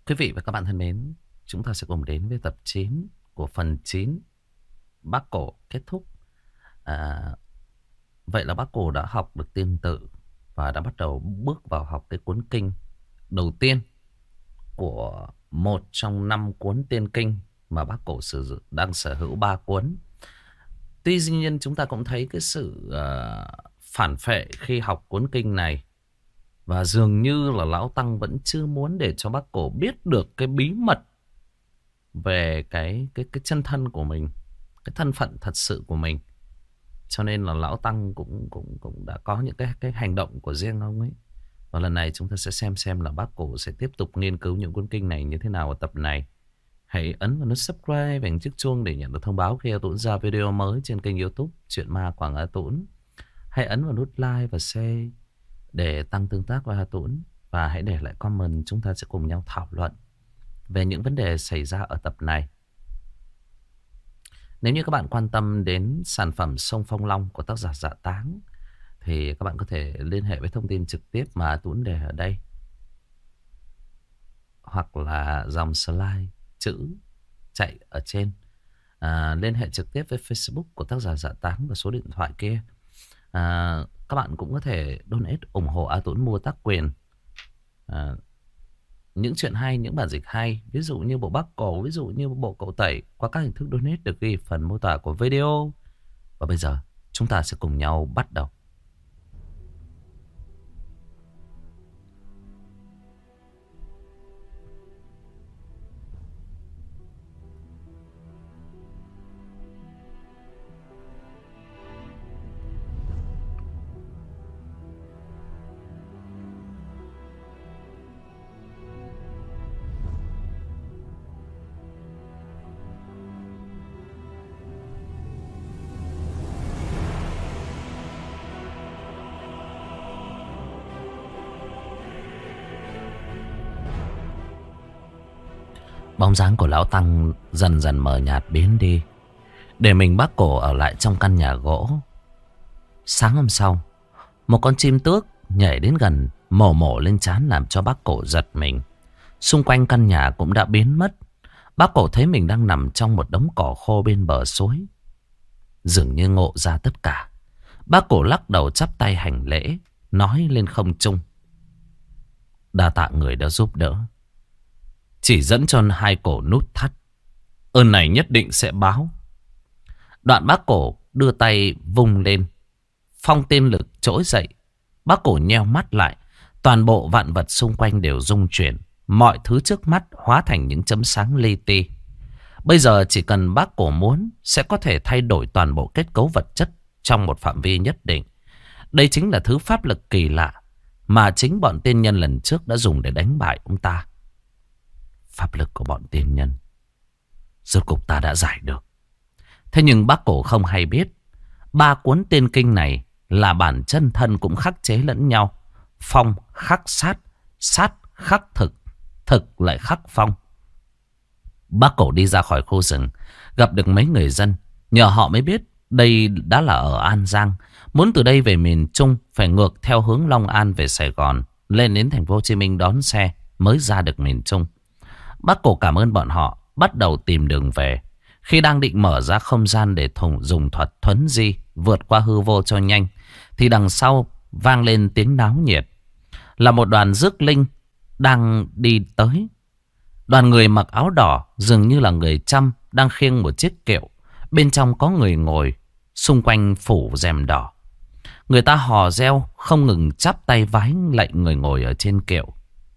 Quý vị và các bạn thân mến, chúng ta sẽ cùng đến với tập 9 của phần 9 Bác Cổ kết thúc. À, vậy là Bác Cổ đã học được tiên tự và đã bắt đầu bước vào học cái cuốn kinh đầu tiên của một trong 5 cuốn tiên kinh mà Bác Cổ đang sở hữu 3 cuốn. Tuy nhiên chúng ta cũng thấy cái sự phản phệ khi học cuốn kinh này. Và dường như là Lão Tăng vẫn chưa muốn để cho Bác Cổ biết được cái bí mật về cái chân thân của mình, cái thân phận thật sự của mình. Cho nên là Lão Tăng cũng đã có những cái hành động của riêng ông ấy. Và lần này chúng ta sẽ xem là Bác Cổ sẽ tiếp tục nghiên cứu những cuốn kinh này như thế nào ở tập này. Hãy ấn vào nút subscribe và chiếc chuông để nhận được thông báo khi A Tũng ra video mới trên kênh YouTube Chuyện Ma Quảng A Tũng. Hãy ấn vào nút like và share để tăng tương tác với Hà Tũng. Và hãy để lại comment, chúng ta sẽ cùng nhau thảo luận về những vấn đề xảy ra ở tập này. Nếu như các bạn quan tâm đến sản phẩm Sông Phong Long của tác giả Dạ Táng thì các bạn có thể liên hệ với thông tin trực tiếp mà Hà Tũng để ở đây, hoặc là dòng slide chữ chạy ở trên. Liên hệ trực tiếp với Facebook của tác giả Dạ Táng và số điện thoại kia. Các bạn cũng có thể donate ủng hộ A Tũng mua tác quyền. Những chuyện hay, những bản dịch hay, ví dụ như bộ Bác Cổ, ví dụ như bộ Cậu Tẩy, qua các hình thức donate được ghi phần mô tả của video. Và bây giờ chúng ta sẽ cùng nhau bắt đầu. Bóng dáng của Lão Tăng dần dần mờ nhạt biến đi, để mình Bác Cổ ở lại trong căn nhà gỗ. Sáng hôm sau, một con chim tước nhảy đến gần, mổ lên trán làm cho Bác Cổ giật mình. Xung quanh căn nhà cũng đã biến mất. Bác Cổ thấy mình đang nằm trong một đống cỏ khô bên bờ suối. Dường như ngộ ra tất cả, Bác Cổ lắc đầu chắp tay hành lễ, nói lên không trung: đa tạ người đã giúp đỡ, chỉ dẫn cho hai cổ nút thắt, ơn này nhất định sẽ báo. Đoạn Bác Cổ đưa tay vung lên, phong tiên lực trỗi dậy. Bác Cổ nheo mắt lại, toàn bộ vạn vật xung quanh đều rung chuyển, mọi thứ trước mắt hóa thành những chấm sáng li ti. Bây giờ chỉ cần Bác Cổ muốn, sẽ có thể thay đổi toàn bộ kết cấu vật chất trong một phạm vi nhất định. Đây chính là thứ pháp lực kỳ lạ mà chính bọn tiên nhân lần trước đã dùng để đánh bại ông ta. Pháp lực của bọn tiên nhân rốt cục ta đã giải được. Thế nhưng Bác Cổ không hay biết, 3 cuốn tiên kinh này là bản chân thân cũng khắc chế lẫn nhau. Phong khắc sát, sát khắc thực, thực lại khắc phong. Bác Cổ đi ra khỏi khu rừng, gặp được mấy người dân. Nhờ họ mới biết đây đã là ở An Giang. Muốn từ đây về miền Trung phải ngược theo hướng Long An về Sài Gòn, lên đến thành phố Hồ Chí Minh đón xe mới ra được miền Trung. Bác Cổ cảm ơn bọn họ, bắt đầu tìm đường về. Khi đang định mở ra không gian để dùng thuật thuấn di vượt qua hư vô cho nhanh, thì đằng sau vang lên tiếng náo nhiệt. Là một đoàn rước linh đang đi tới. Đoàn người mặc áo đỏ dường như là người Chăm đang khiêng một chiếc kiệu. Bên trong có người ngồi, xung quanh phủ rèm đỏ. Người ta hò reo không ngừng chắp tay vái lạy người ngồi ở trên kiệu.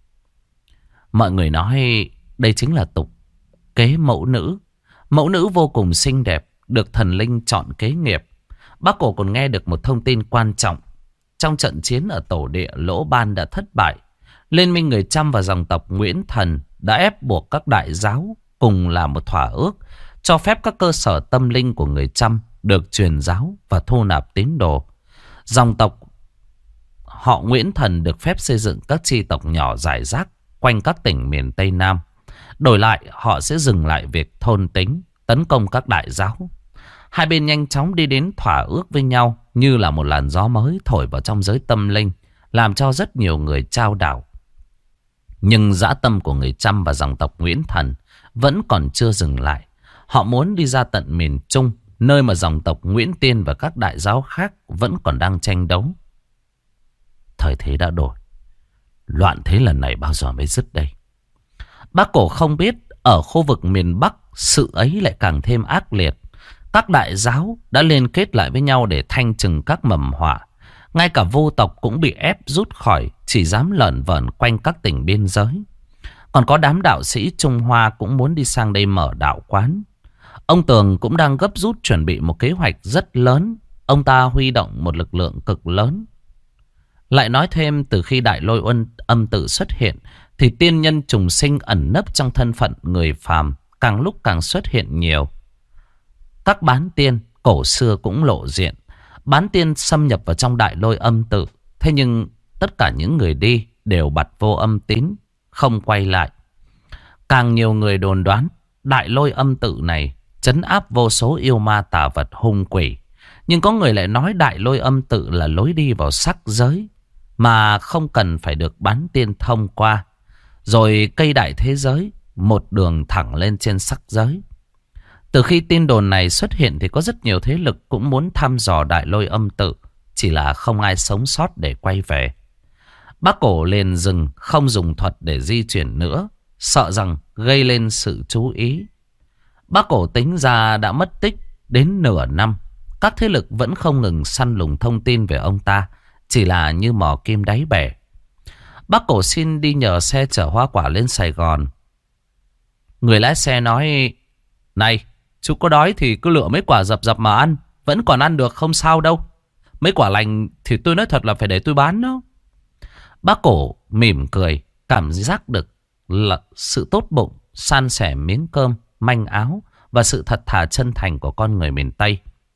Mọi người nói đây chính là tục kế mẫu nữ. Mẫu nữ vô cùng xinh đẹp, được thần linh chọn kế nghiệp. Bác Cổ còn nghe được một thông tin quan trọng. Trong trận chiến ở tổ địa, Lỗ Ban đã thất bại. Liên minh người Chăm và dòng tộc Nguyễn Thần đã ép buộc các đại giáo cùng làm một thỏa ước, cho phép các cơ sở tâm linh của người Chăm được truyền giáo và thu nạp tín đồ. Dòng tộc họ Nguyễn Thần được phép xây dựng các chi tộc nhỏ rải rác quanh các tỉnh miền Tây Nam. Đổi lại, họ sẽ dừng lại việc thôn tính, tấn công các đại giáo. Hai bên nhanh chóng đi đến thỏa ước với nhau như là một làn gió mới thổi vào trong giới tâm linh, làm cho rất nhiều người chao đảo. Nhưng dã tâm của người Chăm và dòng tộc Nguyễn Thần vẫn còn chưa dừng lại. Họ muốn đi ra tận miền Trung, nơi mà dòng tộc Nguyễn Tiên và các đại giáo khác vẫn còn đang tranh đấu. Thời thế đã đổi. Loạn thế lần này bao giờ mới dứt đây? Bác Cổ không biết ở khu vực miền Bắc sự ấy lại càng thêm ác liệt. Các đại giáo đã liên kết lại với nhau để thanh trừng các mầm họa. Ngay cả vô tộc cũng bị ép rút khỏi, chỉ dám lởn vởn quanh các tỉnh biên giới. Còn có đám đạo sĩ Trung Hoa cũng muốn đi sang đây mở đạo quán. Ông Tường cũng đang gấp rút chuẩn bị một kế hoạch rất lớn. Ông ta huy động một lực lượng cực lớn. Lại nói thêm, từ khi Đại Lôi âm tự xuất hiện thì tiên nhân trùng sinh ẩn nấp trong thân phận người phàm càng lúc càng xuất hiện nhiều. Các bán tiên cổ xưa cũng lộ diện. Bán tiên xâm nhập vào trong Đại Lôi âm tự. Thế nhưng tất cả những người đi đều bặt vô âm tín, không quay lại. Càng nhiều người đồn đoán Đại Lôi âm tự này trấn áp vô số yêu ma tà vật hung quỷ. Nhưng có người lại nói Đại Lôi âm tự là lối đi vào sắc giới, mà không cần phải được bán tiên thông qua. Rồi cây đại thế giới, một đường thẳng lên trên sắc giới. Từ khi tin đồn này xuất hiện thì có rất nhiều thế lực cũng muốn thăm dò Đại Lôi âm tự. Chỉ là không ai sống sót để quay về. Bác Cổ liền dừng, không dùng thuật để di chuyển nữa, sợ rằng gây lên sự chú ý. Bác Cổ tính ra đã mất tích đến nửa năm. Các thế lực vẫn không ngừng săn lùng thông tin về ông ta, chỉ là như mò kim đáy bể. Bác Cổ xin đi nhờ xe chở hoa quả lên Sài Gòn. Người lái xe nói: "Này, chú có đói thì cứ lựa mấy quả dập dập mà ăn. Vẫn còn ăn được, không sao đâu. Mấy quả lành thì tôi nói thật là phải để tôi bán đó." Bác Cổ mỉm cười, cảm giác được là sự tốt bụng, san sẻ miếng cơm, manh áo và sự thật thà chân thành của con người miền Tây.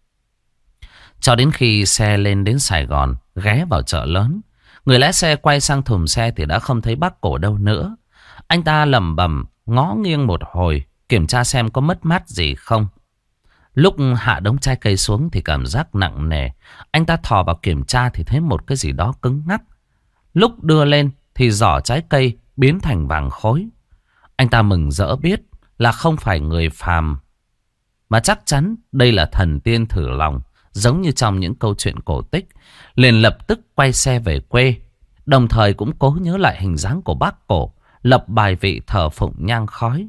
Cho đến khi xe lên đến Sài Gòn, ghé vào chợ lớn, người lái xe quay sang thùng xe thì đã không thấy bác Cổ đâu nữa. Anh ta lẩm bẩm ngó nghiêng một hồi, kiểm tra xem có mất mát gì không. Lúc hạ đống trái cây xuống thì cảm giác nặng nề. Anh ta thò vào kiểm tra thì thấy một cái gì đó cứng ngắc. Lúc đưa lên thì giỏ trái cây biến thành vàng khối. Anh ta mừng rỡ biết là không phải người phàm, mà chắc chắn đây là thần tiên thử lòng, giống như trong những câu chuyện cổ tích. Liền lập tức quay xe về quê, đồng thời cũng cố nhớ lại hình dáng của bác Cổ, lập bài vị thờ phụng nhang khói.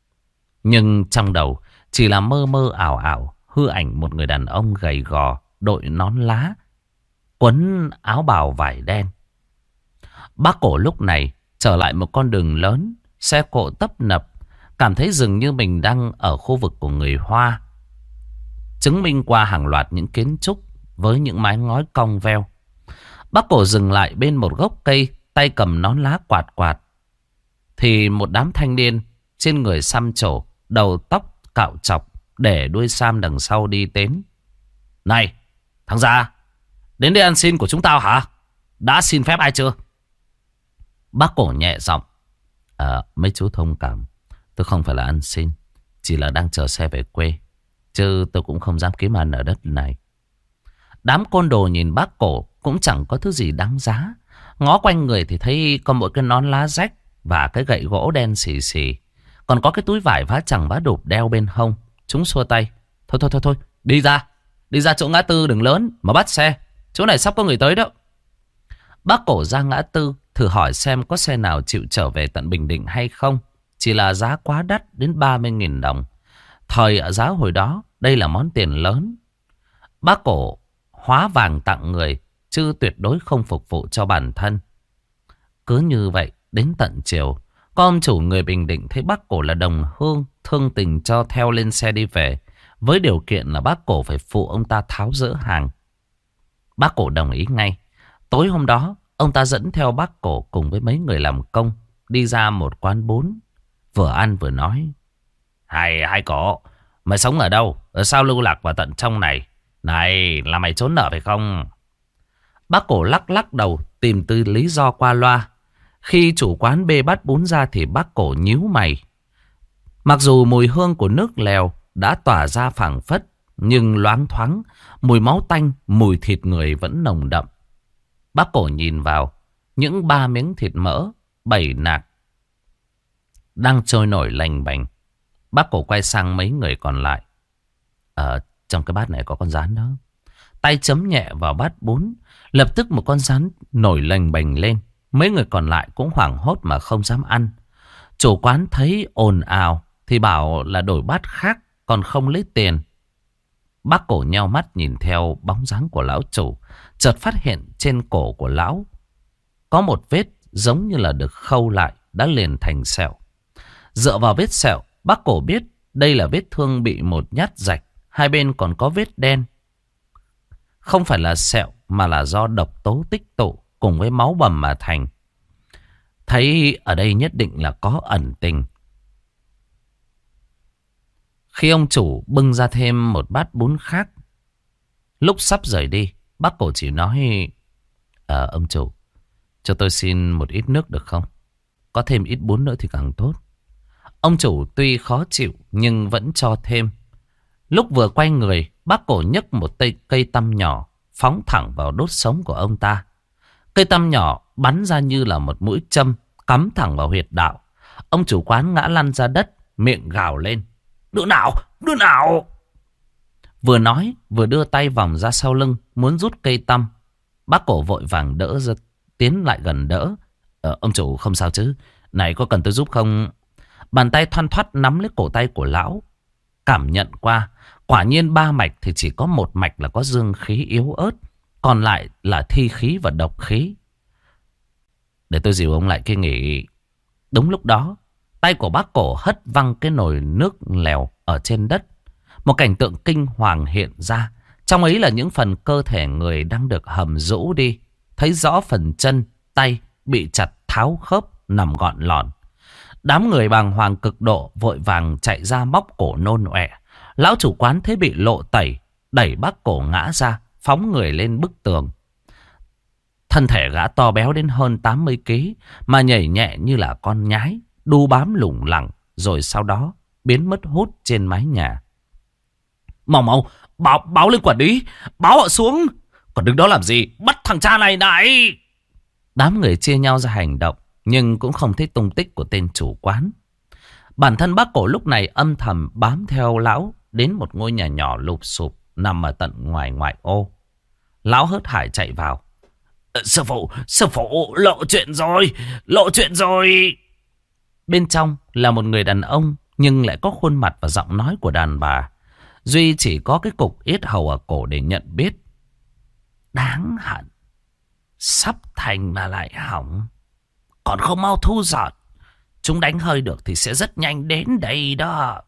Nhưng trong đầu chỉ là mơ mơ ảo ảo hư ảnh một người đàn ông gầy gò, đội nón lá, quấn áo bào vải đen. Bác Cổ lúc này trở lại một con đường lớn, xe cộ tấp nập, cảm thấy dường như mình đang ở khu vực của người Hoa. Chứng minh qua hàng loạt những kiến trúc với những mái ngói cong veo. Bác Cổ dừng lại bên một gốc cây, tay cầm nón lá quạt quạt. Thì một đám thanh niên trên người xăm trổ, đầu tóc cạo chọc, để đuôi sam đằng sau đi đến. "Này, thằng già, đến đây ăn xin của chúng tao hả? Đã xin phép ai chưa?" Bác Cổ nhẹ giọng: "Mấy chú thông cảm, tôi không phải là ăn xin, chỉ là đang chờ xe về quê, chứ tôi cũng không dám kiếm ăn ở đất này." Đám côn đồ nhìn bác Cổ cũng chẳng có thứ gì đáng giá. Ngó quanh người thì thấy có một cái nón lá rách và cái gậy gỗ đen xì xì, còn có cái túi vải vá chằng vá đụp đeo bên hông. Chúng xua tay: Thôi, đi ra chỗ ngã tư đường lớn mà bắt xe, chỗ này sắp có người tới đó." Bác Cổ ra ngã tư thử hỏi xem có xe nào chịu trở về tận Bình Định hay không. Chỉ là giá quá đắt, đến 30.000 đồng. Thời ở giá hồi đó, đây là món tiền lớn. Bác Cổ hóa vàng tặng người, chứ tuyệt đối không phục vụ cho bản thân. Cứ như vậy, đến tận chiều, có ông chủ người Bình Định thấy bác Cổ là đồng hương, thương tình cho theo lên xe đi về, với điều kiện là bác Cổ phải phụ ông ta tháo dỡ hàng. Bác Cổ đồng ý ngay. Tối hôm đó, ông ta dẫn theo bác Cổ cùng với mấy người làm công đi ra một quán bún, vừa ăn vừa nói: Hai Cổ, mày sống ở đâu? Ở sao lưu lạc vào tận trong này? Này, là mày trốn nợ phải không?" Bác Cổ lắc đầu tìm tư lý do qua loa. Khi chủ quán bê bát bún ra thì bác Cổ nhíu mày. Mặc dù mùi hương của nước lèo đã tỏa ra phảng phất, nhưng loáng thoáng mùi máu tanh, mùi thịt người vẫn nồng đậm. Bác Cổ nhìn vào những 3 miếng thịt mỡ, 7 nạc đang trôi nổi lành bành. Bác cổ quay sang mấy người còn lại. Trong cái bát này có con rán đó. Tay chấm nhẹ vào bát bún. Lập tức một con rán nổi lành bành lên. Mấy người còn lại cũng hoảng hốt mà không dám ăn. Chủ quán thấy ồn ào thì bảo là đổi bát khác, còn không lấy tiền. Bác cổ nheo mắt nhìn theo bóng dáng của lão chủ. Chợt phát hiện trên cổ của lão có một vết giống như là được khâu lại, đã liền thành sẹo. Dựa vào vết sẹo, bác cổ biết đây là vết thương bị một nhát rạch. Hai bên còn có vết đen. Không phải là sẹo mà là do độc tố tích tụ cùng với máu bầm mà thành. Thấy ở đây nhất định là có ẩn tình. Khi ông chủ bưng ra thêm một bát bún khác, lúc sắp rời đi, bác cổ chỉ nói: ông chủ, cho tôi xin một ít nước được không? Có thêm ít bún nữa thì càng tốt. Ông chủ tuy khó chịu nhưng vẫn cho thêm. Lúc vừa quay người, bác cổ nhấc một cây tăm nhỏ phóng thẳng vào đốt sống của ông ta. Cây tăm nhỏ bắn ra như là một mũi châm, cắm thẳng vào huyệt đạo. Ông chủ quán ngã lăn ra đất, miệng gào lên: Đứa nào! Đứa nào! Vừa nói vừa đưa tay vòng ra sau lưng muốn rút cây tăm. Bác cổ vội vàng đỡ ra, tiến lại gần đỡ. Ông chủ không sao chứ? Này, có cần tôi giúp không? Bàn tay thoăn thoắt nắm lấy cổ tay của lão. Cảm nhận qua, quả nhiên ba mạch thì chỉ có một mạch là có dương khí yếu ớt, còn lại là thi khí và độc khí. Để tôi dìu ông lại kia nghỉ. Đúng lúc đó, tay của bác cổ hất văng cái nồi nước lèo ở trên đất. Một cảnh tượng kinh hoàng hiện ra. Trong ấy là những phần cơ thể người đang được hầm rũ đi. Thấy rõ phần chân, tay bị chặt tháo khớp nằm gọn lọn. Đám người bàng hoàng cực độ vội vàng chạy ra móc cổ nôn ọe. Lão chủ quán thấy bị lộ tẩy, đẩy bác cổ ngã ra, phóng người lên bức tường. Thân thể gã to béo đến hơn 80 kg mà nhảy nhẹ như là con nhái, đu bám lủng lẳng, rồi sau đó biến mất hút trên mái nhà. Mau mau, báo lên quản lý, báo họ xuống. Còn đứng đó làm gì, bắt thằng cha này lại. Đám người chia nhau ra hành động, nhưng cũng không thấy tung tích của tên chủ quán. Bản thân bác cổ lúc này âm thầm bám theo lão đến một ngôi nhà nhỏ lụp xụp nằm ở tận ngoại ô. Lão hớt hải chạy vào. Sư phụ, lộ chuyện rồi. Bên trong là một người đàn ông, nhưng lại có khuôn mặt và giọng nói của đàn bà. Duy chỉ có cái cục yết hầu ở cổ để nhận biết. Đáng hận, sắp thành mà lại hỏng. Còn không mau thu dọn. Chúng đánh hơi được thì sẽ rất nhanh đến đây đó.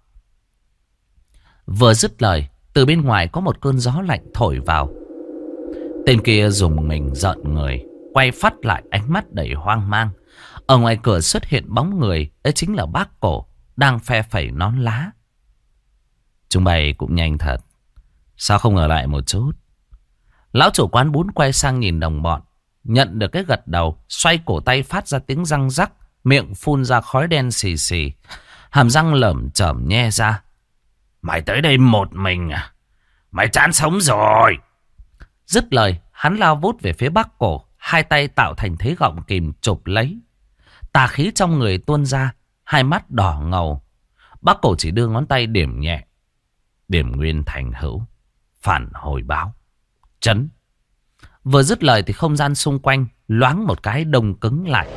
Vừa dứt lời, từ bên ngoài có một cơn gió lạnh thổi vào. Tên kia dùng mình giận người, quay phát lại ánh mắt đầy hoang mang. Ở ngoài cửa xuất hiện bóng người, ấy chính là bác cổ đang phe phẩy nón lá. Chúng bày cũng nhanh thật, sao không ở lại một chút? Lão chủ quán bún quay sang nhìn đồng bọn, nhận được cái gật đầu, xoay cổ tay phát ra tiếng răng rắc, miệng phun ra khói đen xì xì, hàm răng lởm chởm nhe ra. Mày tới đây một mình à? Mày chán sống rồi. Dứt lời, hắn lao vút về phía bác cổ, hai tay tạo thành thế gọng kìm chụp lấy. Tà khí trong người tuôn ra, hai mắt đỏ ngầu. Bác cổ chỉ đưa ngón tay điểm nhẹ. Điểm nguyên thành hữu, phản hồi báo, chấn. Vừa dứt lời thì không gian xung quanh loáng một cái đông cứng lại.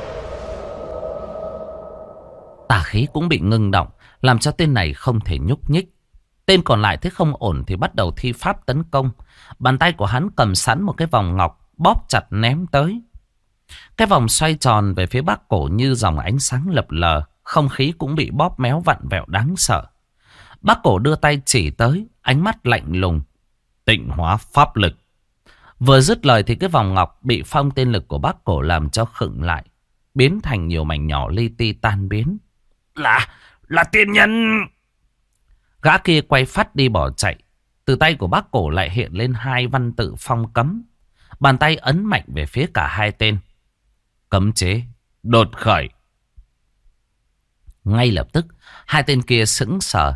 Tà khí cũng bị ngưng động, làm cho tên này không thể nhúc nhích. Tên còn lại thấy không ổn thì bắt đầu thi pháp tấn công. Bàn tay của hắn cầm sẵn một cái vòng ngọc, bóp chặt ném tới. Cái vòng xoay tròn về phía bác cổ như dòng ánh sáng lập lờ. Không khí cũng bị bóp méo vặn vẹo đáng sợ. Bác cổ đưa tay chỉ tới, ánh mắt lạnh lùng. Tịnh hóa pháp lực. Vừa dứt lời thì cái vòng ngọc bị phong tên lực của bác cổ làm cho khựng lại, biến thành nhiều mảnh nhỏ li ti tan biến. Là tiên nhân. Gã kia quay phát đi bỏ chạy. Từ tay của bác cổ lại hiện lên hai văn tự phong cấm. Bàn tay ấn mạnh về phía cả hai tên. Cấm chế đột khởi. Ngay lập tức hai tên kia sững sờ.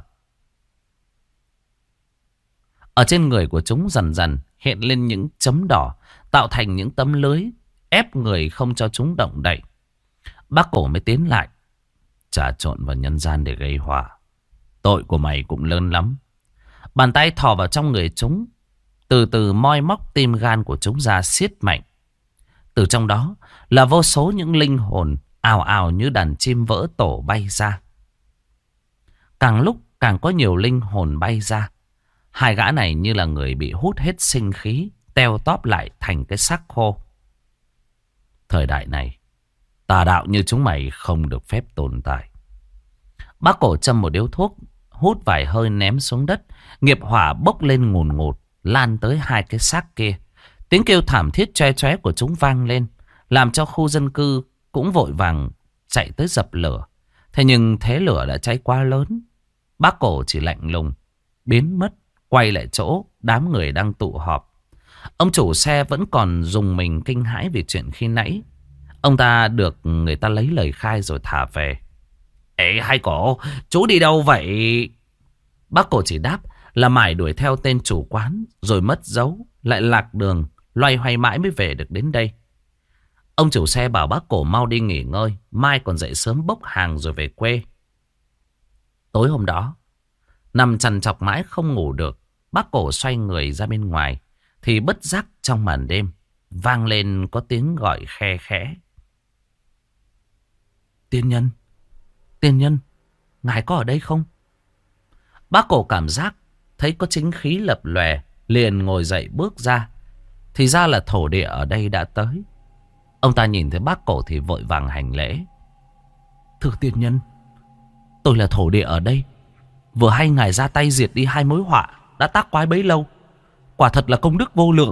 Ở trên người của chúng dần dần hiện lên những chấm đỏ, tạo thành những tấm lưới ép người không cho chúng động đậy. Bác cổ mới tiến lại. trà trộn vào nhân gian để gây họa. Tội của mày cũng lớn lắm. Bàn tay thò vào trong người chúng, từ từ moi móc tim gan của chúng ra siết mạnh. Từ trong đó là vô số những linh hồn ào ào như đàn chim vỡ tổ bay ra. Càng lúc càng có nhiều linh hồn bay ra. Hai gã này như là người bị hút hết sinh khí, teo tóp lại thành cái xác khô. Thời đại này, tà đạo như chúng mày không được phép tồn tại. Bác Cổ châm một điếu thuốc, hút vài hơi ném xuống đất. Nghiệp hỏa bốc lên ngùn ngụt, lan tới hai cái xác kia. Tiếng kêu thảm thiết choe choé của chúng vang lên, làm cho khu dân cư cũng vội vàng chạy tới dập lửa. Thế nhưng thế lửa đã cháy quá lớn. Bác Cổ chỉ lạnh lùng, biến mất, quay lại chỗ đám người đang tụ họp. Ông chủ xe vẫn còn rùng mình kinh hãi vì chuyện khi nãy. Ông ta được người ta lấy lời khai rồi thả về. Ê hai cổ, chú đi đâu vậy? Bác Cổ chỉ đáp là mải đuổi theo tên chủ quán, rồi mất dấu, lại lạc đường, loay hoay mãi mới về được đến đây. Ông chủ xe bảo bác Cổ mau đi nghỉ ngơi, mai còn dậy sớm bốc hàng rồi về quê. Tối hôm đó, nằm trằn trọc mãi không ngủ được, bác Cổ xoay người ra bên ngoài, thì bất giác trong màn đêm vang lên có tiếng gọi khe khẽ. Tiên nhân, tiên nhân, ngài có ở đây không? Bác Cổ cảm giác thấy có chính khí lập lòe, liền ngồi dậy bước ra. Thì ra là thổ địa ở đây đã tới. Ông ta nhìn thấy bác Cổ thì vội vàng hành lễ. Thưa tiên nhân, tôi là thổ địa ở đây. Vừa hay ngài ra tay diệt đi hai mối họa đã tác quái bấy lâu. Quả thật là công đức vô lượng.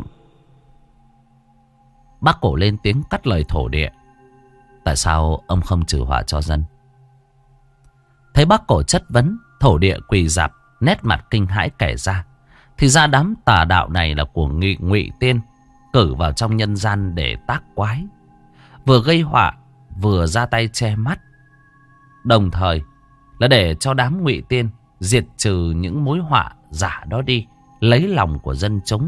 Bác Cổ lên tiếng cắt lời thổ địa. Tại sao ông không trừ họa cho dân? Thấy bác Cổ chất vấn, thổ địa quỳ rạp, nét mặt kinh hãi kể ra. Thì ra đám tà đạo này là của Ngụy Tiên, cử vào trong nhân gian để tác quái, vừa gây họa vừa ra tay che mắt, đồng thời là để cho đám Ngụy Tiên diệt trừ những mối họa giả đó đi, lấy lòng của dân chúng.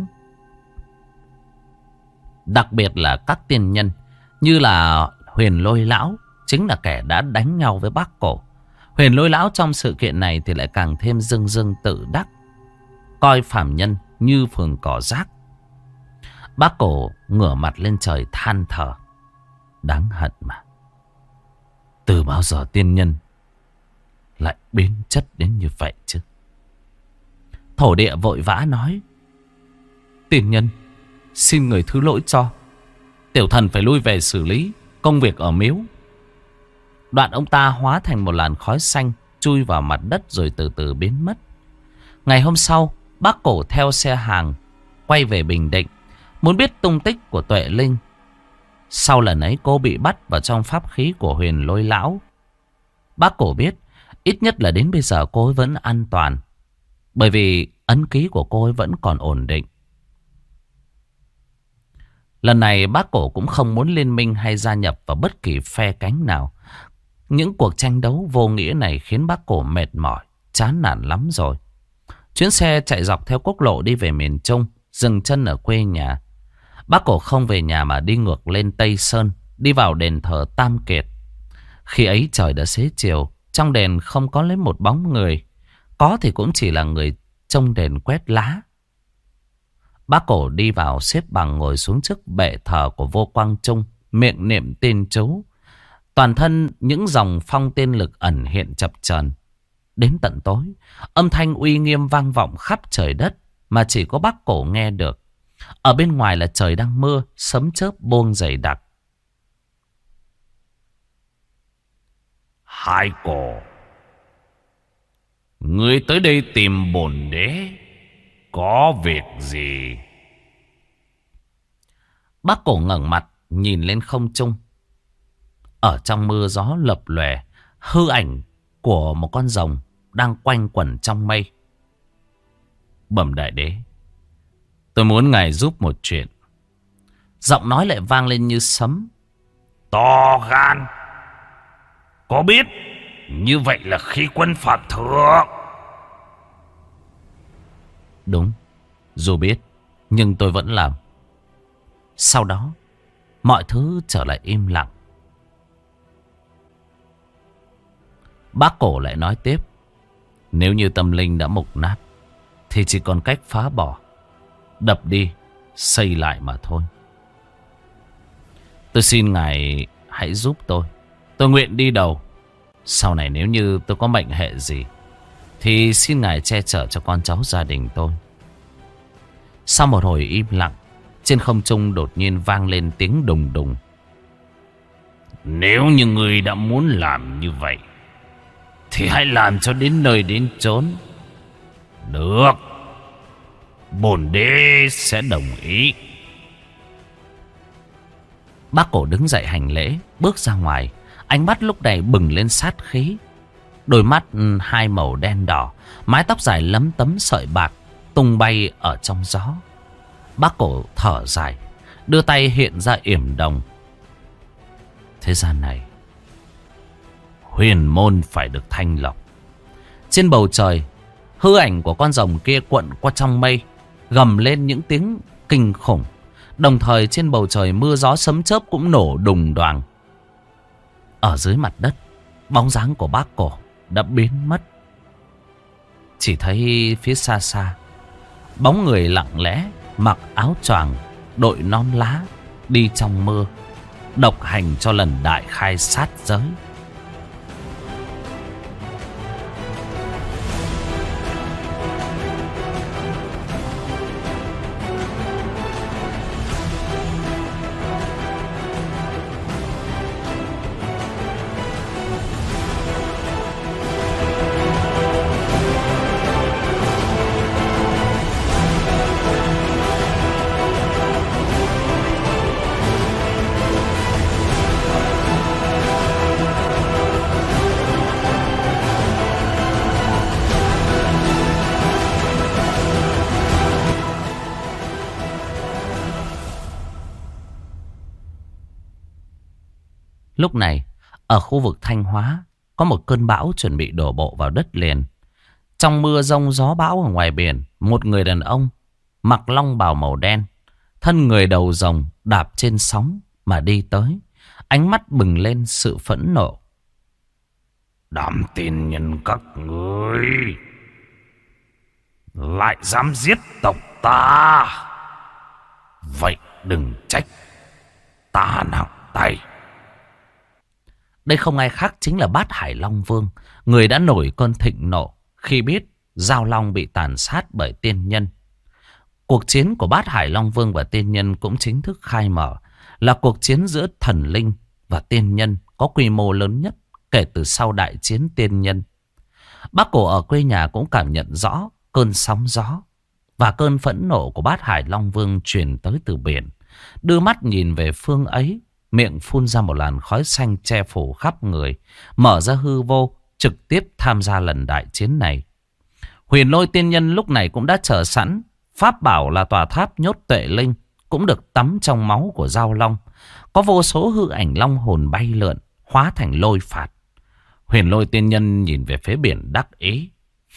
Đặc biệt là các tiên nhân như là Huyền Lôi Lão, chính là kẻ đã đánh nhau với bác Cổ. Huyền Lôi Lão trong sự kiện này thì lại càng thêm dưng dưng tự đắc, coi phàm nhân như phường cỏ rác. Bác Cổ ngửa mặt lên trời than thở. Đáng hận mà. Từ bao giờ tiên nhân lại biến chất đến như vậy chứ? Thổ địa vội vã nói. Tiên nhân, xin người thứ lỗi cho. Tiểu thần phải lui về xử lý công việc ở miếu. Đoạn ông ta hóa thành một làn khói xanh, chui vào mặt đất rồi từ từ biến mất. Ngày hôm sau, bác Cổ theo xe hàng quay về Bình Định, muốn biết tung tích của Tuệ Linh. Sau lần ấy cô bị bắt vào trong pháp khí của Huyền Lôi Lão. Bác Cổ biết ít nhất là đến bây giờ cô ấy vẫn an toàn, bởi vì ấn ký của cô ấy vẫn còn ổn định. Lần này bác Cổ cũng không muốn liên minh hay gia nhập vào bất kỳ phe cánh nào. Những cuộc tranh đấu vô nghĩa này khiến bác Cổ mệt mỏi, chán nản lắm rồi. Chuyến xe chạy dọc theo quốc lộ đi về miền Trung, dừng chân ở quê nhà. Bác Cổ không về nhà mà đi ngược lên Tây Sơn, đi vào đền thờ Tam Kiệt. Khi ấy trời đã xế chiều, trong đền không có lấy một bóng người, có thì cũng chỉ là người trông đền quét lá. Bác Cổ đi vào xếp bằng ngồi xuống trước bệ thờ của Vô Quang Trung, miệng niệm tên chú. Toàn thân những dòng phong tiên lực ẩn hiện chập chờn. Đến tận tối, âm thanh uy nghiêm vang vọng khắp trời đất mà chỉ có bác Cổ nghe được. Ở bên ngoài là trời đang mưa, sấm chớp buông dày đặc. Hai Cổ, ngươi tới đây tìm bổn đế có việc gì? Bác Cổ ngẩng mặt nhìn lên không trung. Ở trong mưa gió lập lòe, hư ảnh của một con rồng đang quanh quẩn trong mây. Bẩm đại đế, tôi muốn ngài giúp một chuyện. Giọng nói lại vang lên như sấm. To gan, có biết như vậy là khi quân phạm thượng? Đúng, dù biết nhưng tôi vẫn làm. Sau đó mọi thứ trở lại im lặng. Bác cổ lại nói tiếp. Nếu như tâm linh đã mục nát thì chỉ còn cách phá bỏ, đập đi, xây lại mà thôi. Tôi xin ngài hãy giúp tôi. Tôi nguyện đi đầu. Sau này nếu như tôi có mệnh hệ gì thì xin ngài che chở cho con cháu gia đình tôi. Sau một hồi im lặng, trên không trung đột nhiên vang lên tiếng đùng đùng. Nếu như người đã muốn làm như vậy thì hãy làm cho đến nơi đến chốn. Được, bổn đế sẽ đồng ý. Bác cổ đứng dậy hành lễ, bước ra ngoài. Ánh mắt lúc này bừng lên sát khí. Đôi mắt hai màu đen đỏ, mái tóc dài lấm tấm sợi bạc tung bay ở trong gió. Bác cổ thở dài, đưa tay hiện ra yểm đồng. Thế gian này, huyền môn phải được thanh lọc. Trên bầu trời, hư ảnh của con rồng kia cuộn qua trong mây, gầm lên những tiếng kinh khủng. Đồng thời trên bầu trời mưa gió sấm chớp cũng nổ đùng đoàng. Ở dưới mặt đất, bóng dáng của bác cổ đã biến mất. Chỉ thấy phía xa xa, bóng người lặng lẽ mặc áo choàng, đội nón lá, đi trong mưa, độc hành cho lần đại khai sát giới. Lúc này, ở khu vực Thanh Hóa, có một cơn bão chuẩn bị đổ bộ vào đất liền. Trong mưa rông gió bão ở ngoài biển, một người đàn ông mặc long bào màu đen, thân người đầu rồng đạp trên sóng mà đi tới. Ánh mắt bừng lên sự phẫn nộ. Đám tiên nhân các ngươi lại dám giết tộc ta, vậy đừng trách ta nặng tay. Đây không ai khác chính là Bát Hải Long Vương, người đã nổi cơn thịnh nộ khi biết Giao Long bị tàn sát bởi tiên nhân. Cuộc chiến của Bát Hải Long Vương và tiên nhân cũng chính thức khai mở, là cuộc chiến giữa thần linh và tiên nhân có quy mô lớn nhất kể từ sau đại chiến tiên nhân. Bác cổ ở quê nhà cũng cảm nhận rõ cơn sóng gió và cơn phẫn nộ của Bát Hải Long Vương truyền tới từ biển. Đưa mắt nhìn về phương ấy, miệng phun ra một làn khói xanh che phủ khắp người, mở ra hư vô, trực tiếp tham gia lần đại chiến này. Huyền Lôi tiên nhân lúc này cũng đã chờ sẵn, pháp bảo là tòa tháp nhốt tuệ linh cũng được tắm trong máu của Giao Long. Có vô số hư ảnh long hồn bay lượn, hóa thành lôi phạt. Huyền Lôi tiên nhân nhìn về phía biển đắc ý.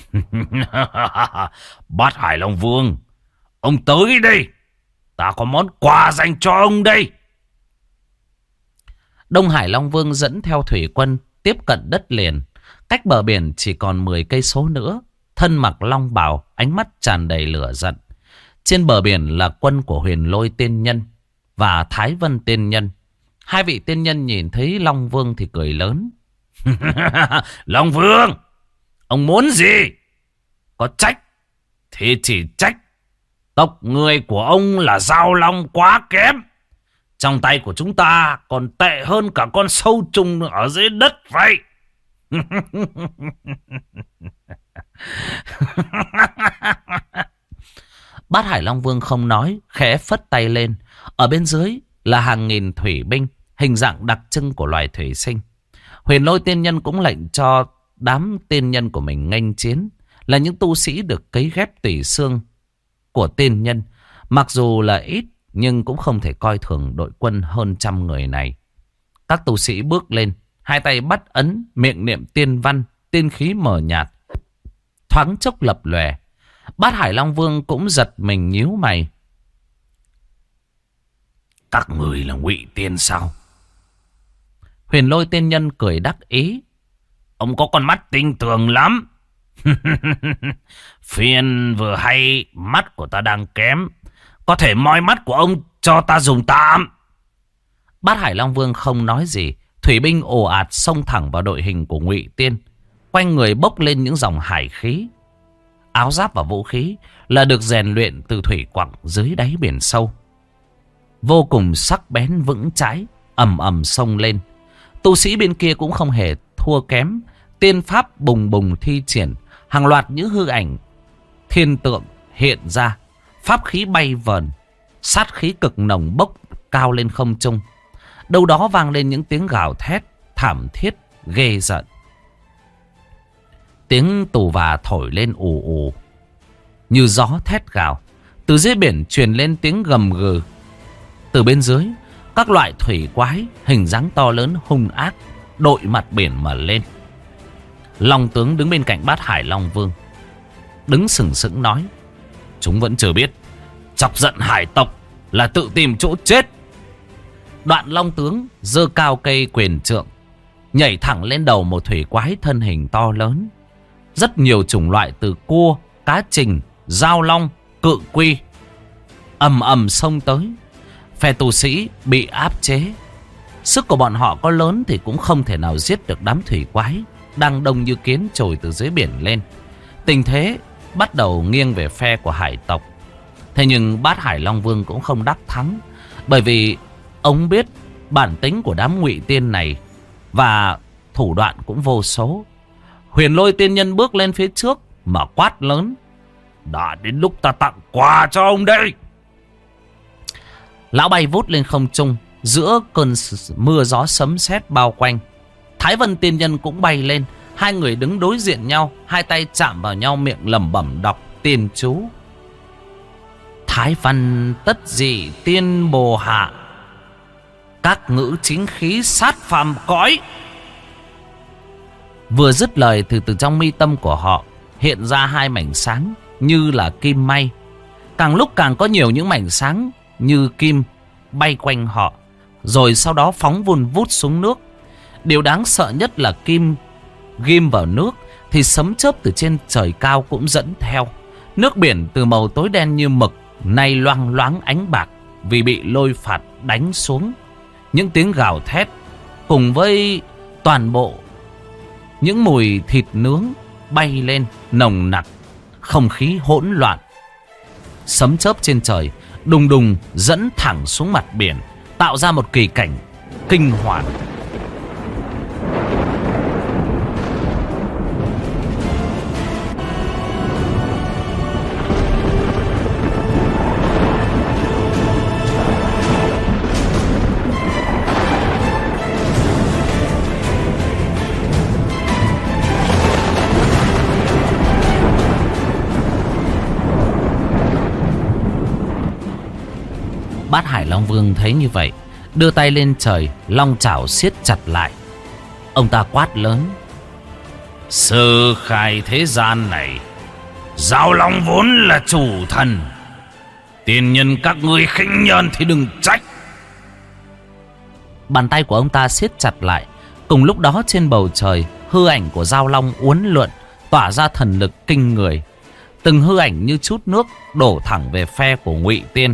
Bát Hải Long Vương, ông tới đây, ta có món quà dành cho ông đây. Đông Hải Long Vương dẫn theo thủy quân tiếp cận đất liền. Cách bờ biển chỉ còn 10 cây số nữa. Thân mặc long bào, ánh mắt tràn đầy lửa giận. Trên bờ biển là quân của Huyền Lôi tiên nhân và Thái Vân tiên nhân. Hai vị tiên nhân nhìn thấy Long Vương thì cười lớn. Long Vương, ông muốn gì? Có trách thì chỉ trách tộc người của ông là Giao Long quá kém. Trong tay của chúng ta còn tệ hơn cả con sâu trùng ở dưới đất vậy. Bát Hải Long Vương không nói, khẽ phất tay lên. Ở bên dưới là hàng nghìn thủy binh, hình dạng đặc trưng của loài thủy sinh. Huyền Lôi tiên nhân cũng lệnh cho đám tiên nhân của mình nghênh chiến, là những tu sĩ được cấy ghép tủy xương của tiên nhân. Mặc dù là ít, nhưng cũng không thể coi thường đội quân hơn 100 người này. Các tu sĩ bước lên, hai tay bắt ấn, miệng niệm tiên văn, tiên khí mờ nhạt, thoáng chốc lập lòe. Bát Hải Long Vương cũng giật mình nhíu mày. Các người là ngụy tiên sao? Huyền Lôi tiên nhân cười đắc ý. ông có con mắt tinh tường lắm. Phiền vừa hay mắt của ta đang kém, có thể moi mắt của ông cho ta dùng tạm. Bát Hải Long Vương không nói gì. Thủy binh ồ ạt xông thẳng vào đội hình của Ngụy Tiên. Quanh người bốc lên những dòng hải khí. Áo giáp và vũ khí là được rèn luyện từ thủy quặng dưới đáy biển sâu, vô cùng sắc bén vững chãi, ầm ầm xông lên. Tu sĩ bên kia cũng không hề thua kém. Tiên pháp bùng bùng thi triển, hàng loạt những hư ảnh thiên tượng hiện ra, pháp khí bay vờn, sát khí cực nồng bốc cao lên không trung. Đâu đó vang lên những tiếng gào thét thảm thiết ghê giận. Tiếng tù và thổi lên ù ù như gió thét gào. Từ dưới biển truyền lên tiếng gầm gừ. Từ bên dưới, các loại thủy quái hình dáng to lớn hung ác đội mặt biển mà lên. Long tướng đứng bên cạnh Bát Hải Long Vương, đứng sừng sững nói: chúng vẫn chưa biết chọc giận hải tộc là tự tìm chỗ chết. Đoạn Long tướng giơ cao cây quyền trượng, nhảy thẳng lên đầu một thủy quái thân hình to lớn. Rất nhiều chủng loại từ cua, cá trình, dao long, cự quy ầm ầm xông tới. Phe tu sĩ bị áp chế. Sức của bọn họ có lớn thì cũng không thể nào giết được đám thủy quái đang đông như kiến trồi từ dưới biển lên. Tình thế bắt đầu nghiêng về phe của hải tộc. Thế nhưng Bát Hải Long Vương cũng không đắc thắng, bởi vì ông biết bản tính của đám Ngụy Tiên này và thủ đoạn cũng vô số. Huyền Lôi Tiên Nhân bước lên phía trước mà quát lớn: đã đến lúc ta tặng quà cho ông đây. Lão bay vút lên không trung, giữa cơn mưa gió sấm sét bao quanh. Thái Vân Tiên Nhân cũng bay lên. Hai người đứng đối diện nhau, hai tay chạm vào nhau, miệng lẩm bẩm đọc tiên chú: Thái văn tất dị tiên bồ hạ, các ngữ chính khí sát phàm cõi. Vừa dứt lời thì từ trong mi tâm của họ hiện ra hai mảnh sáng như là kim may. Càng lúc càng có nhiều những mảnh sáng như kim bay quanh họ, rồi sau đó phóng vun vút xuống nước. Điều đáng sợ nhất là kim ghim vào nước thì sấm chớp từ trên trời cao cũng dẫn theo. Nước biển từ màu tối đen như mực nay loang loáng ánh bạc vì bị lôi phạt đánh xuống. Những tiếng gào thét cùng với toàn bộ những mùi thịt nướng bay lên nồng nặc, không khí hỗn loạn. Sấm chớp trên trời đùng đùng dẫn thẳng xuống mặt biển, tạo ra một kỳ cảnh kinh hoàng. Bát Hải Long Vương thấy như vậy, đưa tay lên trời, long chảo siết chặt lại. Ông ta quát lớn: sơ khai thế gian này, Giao Long vốn là chủ thần, tiên nhân các ngươi khinh nhờn thì đừng trách. Bàn tay của ông ta siết chặt lại. Cùng lúc đó trên bầu trời, hư ảnh của Giao Long uốn lượn, tỏa ra thần lực kinh người. Từng hư ảnh như chút nước đổ thẳng về phe của Ngụy Tiên.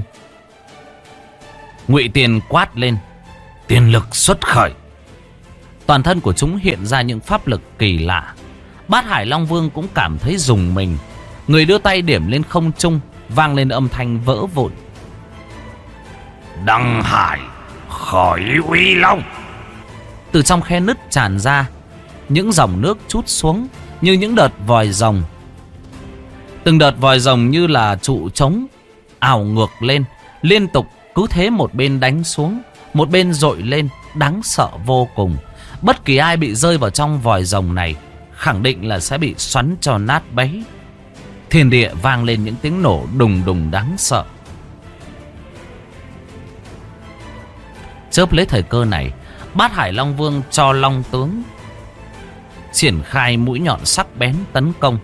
Ngụy Tiên quát lên: tiên lực xuất khởi. Toàn thân của chúng hiện ra những pháp lực kỳ lạ. Bát Hải Long Vương cũng cảm thấy rùng mình. Người đưa tay điểm lên không trung, vang lên âm thanh vỡ vụn: Đăng hải khỏi uy long. Từ trong khe nứt tràn ra những dòng nước trút xuống như những đợt vòi rồng. Từng đợt vòi rồng như là trụ trống ảo ngược lên, liên tục cứ thế một bên đánh xuống, một bên dội lên, đáng sợ vô cùng. Bất kỳ ai bị rơi vào trong vòi rồng này khẳng định là sẽ bị xoắn cho nát bấy. Thiên địa vang lên những tiếng nổ đùng đùng đáng sợ. Chớp lấy thời cơ này, Bát Hải Long Vương cho Long tướng triển khai mũi nhọn sắc bén tấn công.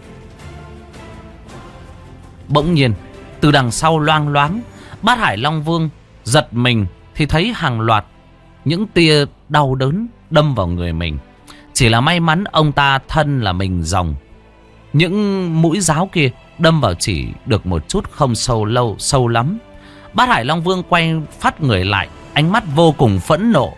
Bỗng nhiên từ đằng sau loang loáng, Bát Hải Long Vương giật mình thì thấy hàng loạt những tia đau đớn đâm vào người mình. Chỉ là may mắn ông ta thân là mình rồng. Những mũi giáo kia đâm vào chỉ được một chút, không sâu lắm. Bát Hải Long Vương quay phát người lại, ánh mắt vô cùng phẫn nộ.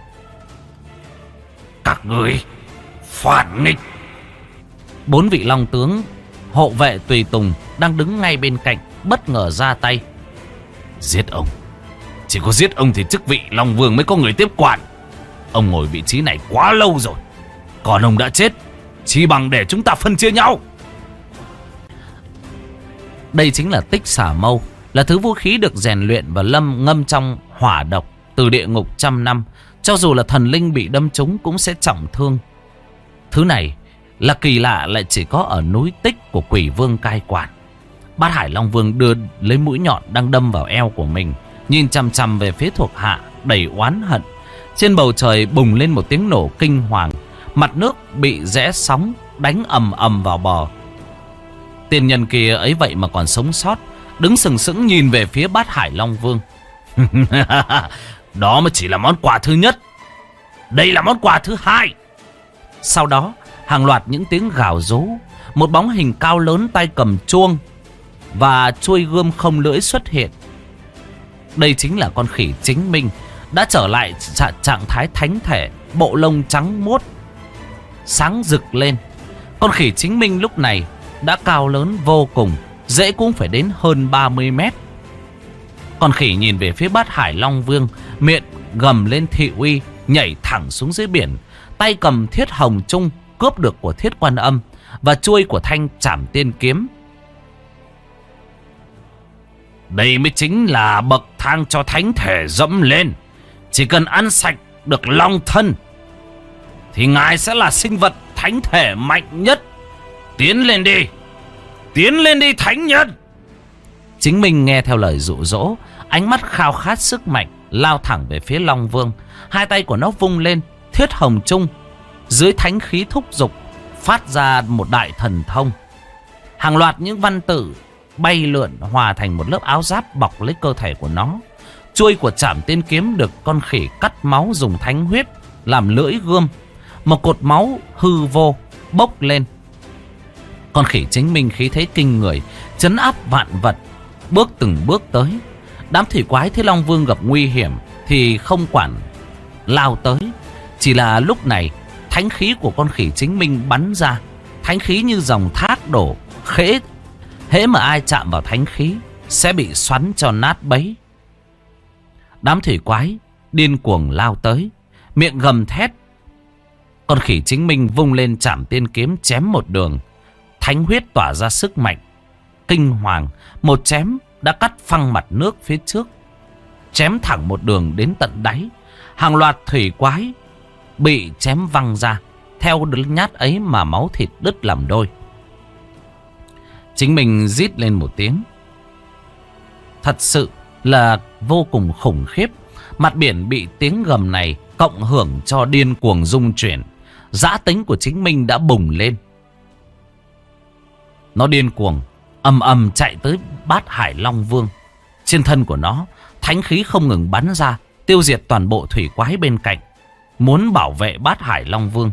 Các ngươi phản nghịch. 4 vị long tướng hộ vệ tùy tùng đang đứng ngay bên cạnh bất ngờ ra tay. Giết ông. Chỉ có giết ông thì chức vị Long Vương mới có người tiếp quản. Ông ngồi vị trí này quá lâu rồi. Còn ông đã chết, chỉ bằng để chúng ta phân chia nhau. Đây chính là Tích Xà Mâu, là thứ vũ khí được rèn luyện và ngâm trong hỏa độc từ địa ngục 100 năm. Cho dù là thần linh bị đâm trúng cũng sẽ trọng thương. Thứ này là kỳ lạ, lại chỉ có ở núi Tích của Quỷ Vương cai quản. Bát Hải Long Vương đưa lấy mũi nhọn đang đâm vào eo của mình, nhìn chằm chằm về phía thuộc hạ đầy oán hận. Trên bầu trời bùng lên một tiếng nổ kinh hoàng, mặt nước bị rẽ sóng đánh ầm ầm vào bờ. Tiên nhân kia ấy vậy mà còn sống sót, đứng sừng sững nhìn về phía Bát Hải Long Vương. Đó mới chỉ là món quà thứ nhất. Đây là món quà thứ hai. Sau đó hàng loạt những tiếng gào rú. Một bóng hình cao lớn tay cầm chuông và chuôi gươm không lưỡi xuất hiện. Đây chính là con khỉ Chính Minh, đã trở lại trạng thái thánh thể, bộ lông trắng muốt sáng rực lên. Con khỉ Chính Minh lúc này đã cao lớn vô cùng, dễ cũng phải đến hơn 30 mét. Con khỉ nhìn về phía Bát Hải Long Vương, miệng gầm lên thị uy, nhảy thẳng xuống dưới biển, tay cầm thiết hồng trung cướp được của Thiết Quan Âm và chuôi của thanh Trảm Tiên Kiếm. Đây mới chính là bậc thang cho thánh thể dẫm lên. Chỉ cần ăn sạch được long thân thì ngài sẽ là sinh vật thánh thể mạnh nhất. Tiến lên đi. Tiến lên đi thánh nhân. Chính Minh nghe theo lời dụ dỗ, ánh mắt khao khát sức mạnh, lao thẳng về phía Long Vương. Hai tay của nó vung lên, thiết hồng trung dưới thánh khí thúc dục, phát ra một đại thần thông. Hàng loạt những văn tự bay lượn hòa thành một lớp áo giáp bọc lấy cơ thể của nó. Chuôi của Trảm Tiên Kiếm được con khỉ cắt máu dùng thánh huyết làm lưỡi gươm. Một cột máu hư vô bốc lên. Con khỉ Chính Minh khí thế kinh người, trấn áp vạn vật, bước từng bước tới. Đám thủy quái thấy Long Vương gặp nguy hiểm thì không quản, lao tới. Chỉ là lúc này thánh khí của con khỉ Chính Minh bắn ra, thánh khí như dòng thác đổ khẽ. Hễ mà ai chạm vào thánh khí sẽ bị xoắn cho nát bấy. Đám thủy quái điên cuồng lao tới, miệng gầm thét. Con khỉ Chính Minh vung lên Trảm Tiên Kiếm chém một đường. Thánh huyết tỏa ra sức mạnh kinh hoàng, một chém đã cắt phăng mặt nước phía trước, chém thẳng một đường đến tận đáy. Hàng loạt thủy quái bị chém văng ra, theo nhát ấy mà máu thịt đứt làm đôi. Chính mình rít lên một tiếng. Thật sự là vô cùng khủng khiếp. Mặt biển bị tiếng gầm này cộng hưởng cho điên cuồng rung chuyển. Dã tính của Chính Minh đã bùng lên. Nó điên cuồng ầm ầm chạy tới Bát Hải Long Vương. Trên thân của nó thánh khí không ngừng bắn ra, tiêu diệt toàn bộ thủy quái bên cạnh, muốn bảo vệ Bát Hải Long Vương.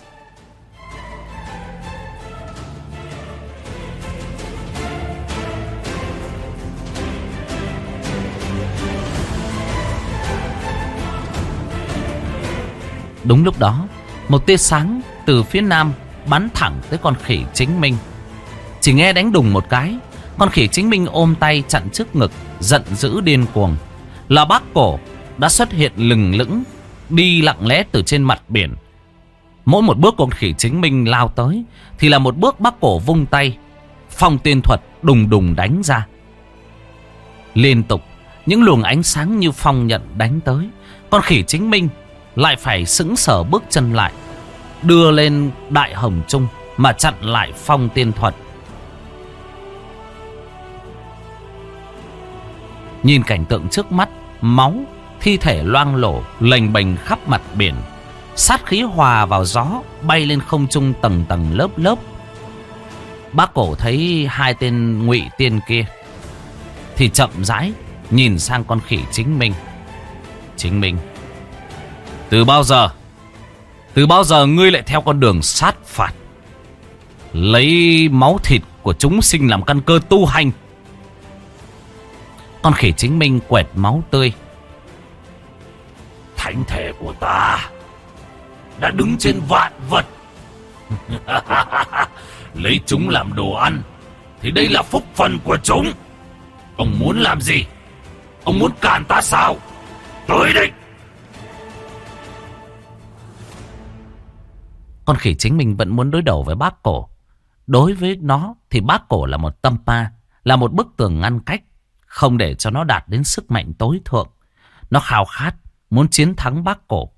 Đúng lúc đó, một tia sáng từ phía nam bắn thẳng tới con khỉ Chính Minh. Chỉ nghe đánh đùng một cái, con khỉ Chính Minh ôm tay chặn trước ngực, giận dữ điên cuồng. Là Bác Cổ đã xuất hiện lừng lững, đi lặng lẽ từ trên mặt biển. Mỗi một bước con khỉ Chính Minh lao tới thì là một bước Bác Cổ vung tay, phong tiên thuật đùng đùng đánh ra. Liên tục những luồng ánh sáng như phong nhận đánh tới. Con khỉ Chính Minh lại phải sững sờ bước chân lại, đưa lên đại hồng trung mà chặn lại phong tiên thuật. Nhìn cảnh tượng trước mắt, máu, thi thể loang lổ lềnh bềnh khắp mặt biển. Sát khí hòa vào gió, bay lên không trung tầng tầng lớp lớp. Bác Cổ thấy hai tên ngụy tiên kia thì chậm rãi nhìn sang con khỉ Chính Minh. Chính Minh, từ bao giờ Từ bao giờ ngươi lại theo con đường sát phạt, lấy máu thịt của chúng sinh làm căn cơ tu hành? Con khỉ Chính Minh quẹt máu tươi. Thánh thể của ta đã đứng trên vạn vật. Lấy chúng làm đồ ăn thì đây là phúc phần của chúng. Ông muốn làm gì? Ông muốn cản ta sao? Tới đây! Con khỉ Chính Minh vẫn muốn đối đầu với bác cổ. Đối với nó thì bác cổ là một tâm ma, là một bức tường ngăn cách, không để cho nó đạt đến sức mạnh tối thượng. Nó khao khát muốn chiến thắng bác cổ.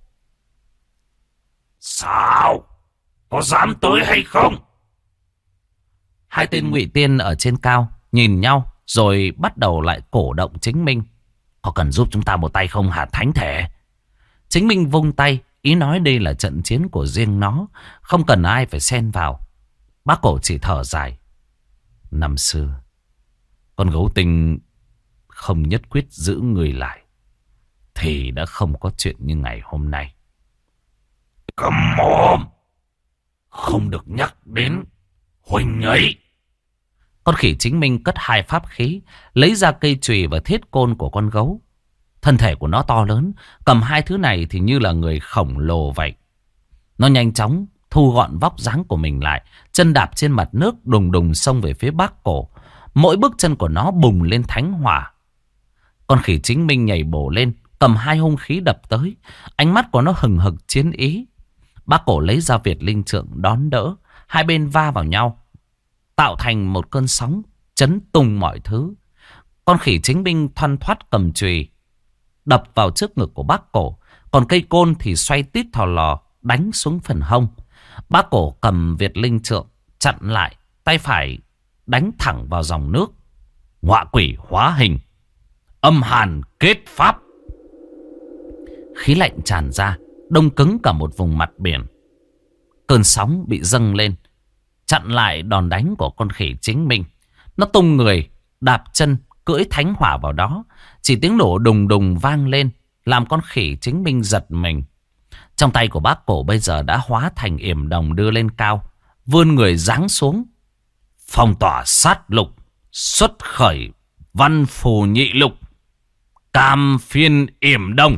Sao? Có dám tới hay không? Hai tên ngụy tiên ở trên cao nhìn nhau rồi bắt đầu lại cổ động Chính Minh. Có cần giúp chúng ta một tay không hả thánh thể? Chính Minh vung tay, ý nói đây là trận chiến của riêng nó, không cần ai phải xen vào. Bác cổ chỉ thở dài. Năm xưa, con gấu tinh không nhất quyết giữ người lại, thì đã không có chuyện như ngày hôm nay. Câm mồm! Không được nhắc đến huynh ấy. Con khỉ Chính Minh cất hai pháp khí, lấy ra cây chùy và thiết côn của con gấu. Thân thể của nó to lớn, cầm hai thứ này thì như là người khổng lồ vậy. Nó nhanh chóng thu gọn vóc dáng của mình lại, chân đạp trên mặt nước đùng đùng xông về phía bác cổ. Mỗi bước chân của nó bùng lên thánh hỏa. Con khỉ Chính Minh nhảy bổ lên, cầm hai hung khí đập tới. Ánh mắt của nó hừng hực chiến ý. Bác cổ lấy ra Việt Linh Trượng đón đỡ. Hai bên va vào nhau, tạo thành một cơn sóng chấn tung mọi thứ. Con khỉ Chính Minh thoăn thoắt cầm chùy đập vào trước ngực của bác cổ, còn cây côn thì xoay tít thò lò đánh xuống phần hông. Bác cổ cầm Việt Linh Trượng chặn lại, tay phải đánh thẳng vào dòng nước. Ngọa quỷ hóa hình, âm hàn kết pháp. Khí lạnh tràn ra, đông cứng cả một vùng mặt biển. Cơn sóng bị dâng lên, chặn lại đòn đánh của con khỉ Chính Minh. Nó tung người, đạp chân, cưỡi thánh hỏa vào đó. Chỉ tiếng nổ đùng đùng vang lên, làm con khỉ Chính Minh giật mình. Trong tay của bác cổ bây giờ đã hóa thành yểm đồng đưa lên cao, vươn người giáng xuống. Phong tỏa sát lục, xuất khởi văn phù nhị lục, cam phiên yểm đồng.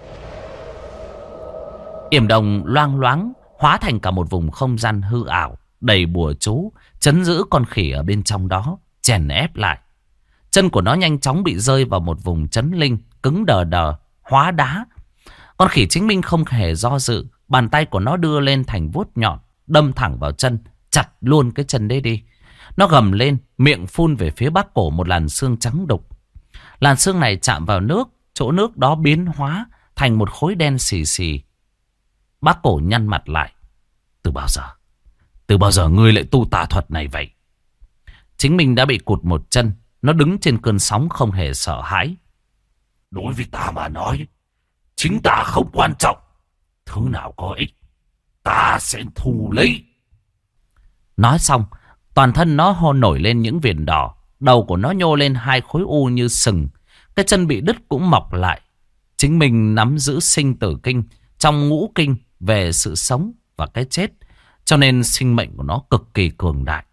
Yểm đồng loang loáng, hóa thành cả một vùng không gian hư ảo, đầy bùa chú, trấn giữ con khỉ ở bên trong đó, chèn ép lại. Chân của nó nhanh chóng bị rơi vào một vùng trấn linh, cứng đờ đờ, hóa đá. Con khỉ Chính Minh không hề do dự, bàn tay của nó đưa lên thành vuốt nhọn, đâm thẳng vào chân, chặt luôn cái chân đấy đi. Nó gầm lên, miệng phun về phía bác cổ một làn xương trắng đục. Làn xương này chạm vào nước, chỗ nước đó biến hóa thành một khối đen xì xì. Bác cổ nhăn mặt lại. Từ bao giờ ngươi lại tu tà thuật này vậy? Chính Minh đã bị cụt một chân, nó đứng trên cơn sóng không hề sợ hãi. Đối với ta mà nói, chính ta không quan trọng. Thứ nào có ích, ta sẽ thu lấy. Nói xong, toàn thân nó hô nổi lên những viền đỏ. Đầu của nó nhô lên hai khối u như sừng. Cái chân bị đứt cũng mọc lại. Chính Minh nắm giữ sinh tử kinh trong ngũ kinh về sự sống và cái chết, cho nên sinh mệnh của nó cực kỳ cường đại.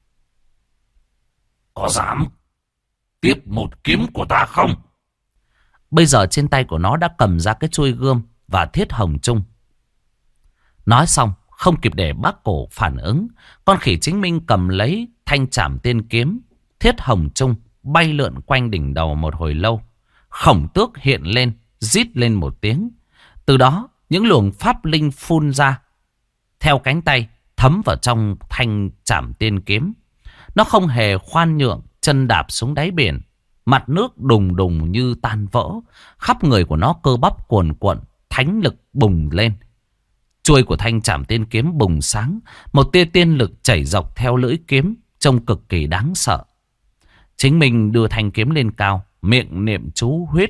Có dám tiếp một kiếm của ta không? Bây giờ trên tay của nó đã cầm ra cái chuôi gươm và thiết hồng trung. Nói xong, không kịp để bác cổ phản ứng, con khỉ Chính Minh cầm lấy thanh trảm tiên kiếm, thiết hồng trung bay lượn quanh đỉnh đầu một hồi lâu. Khổng tước hiện lên, rít lên một tiếng. Từ đó, những luồng pháp linh phun ra, theo cánh tay thấm vào trong thanh trảm tiên kiếm. Nó không hề khoan nhượng, chân đạp xuống đáy biển. Mặt nước đùng đùng như tan vỡ. Khắp người của nó cơ bắp cuồn cuộn, thánh lực bùng lên. Chuôi của thanh trảm tiên kiếm bùng sáng. Một tia tiên lực chảy dọc theo lưỡi kiếm, trông cực kỳ đáng sợ. Chính Minh đưa thanh kiếm lên cao, miệng niệm chú huyết.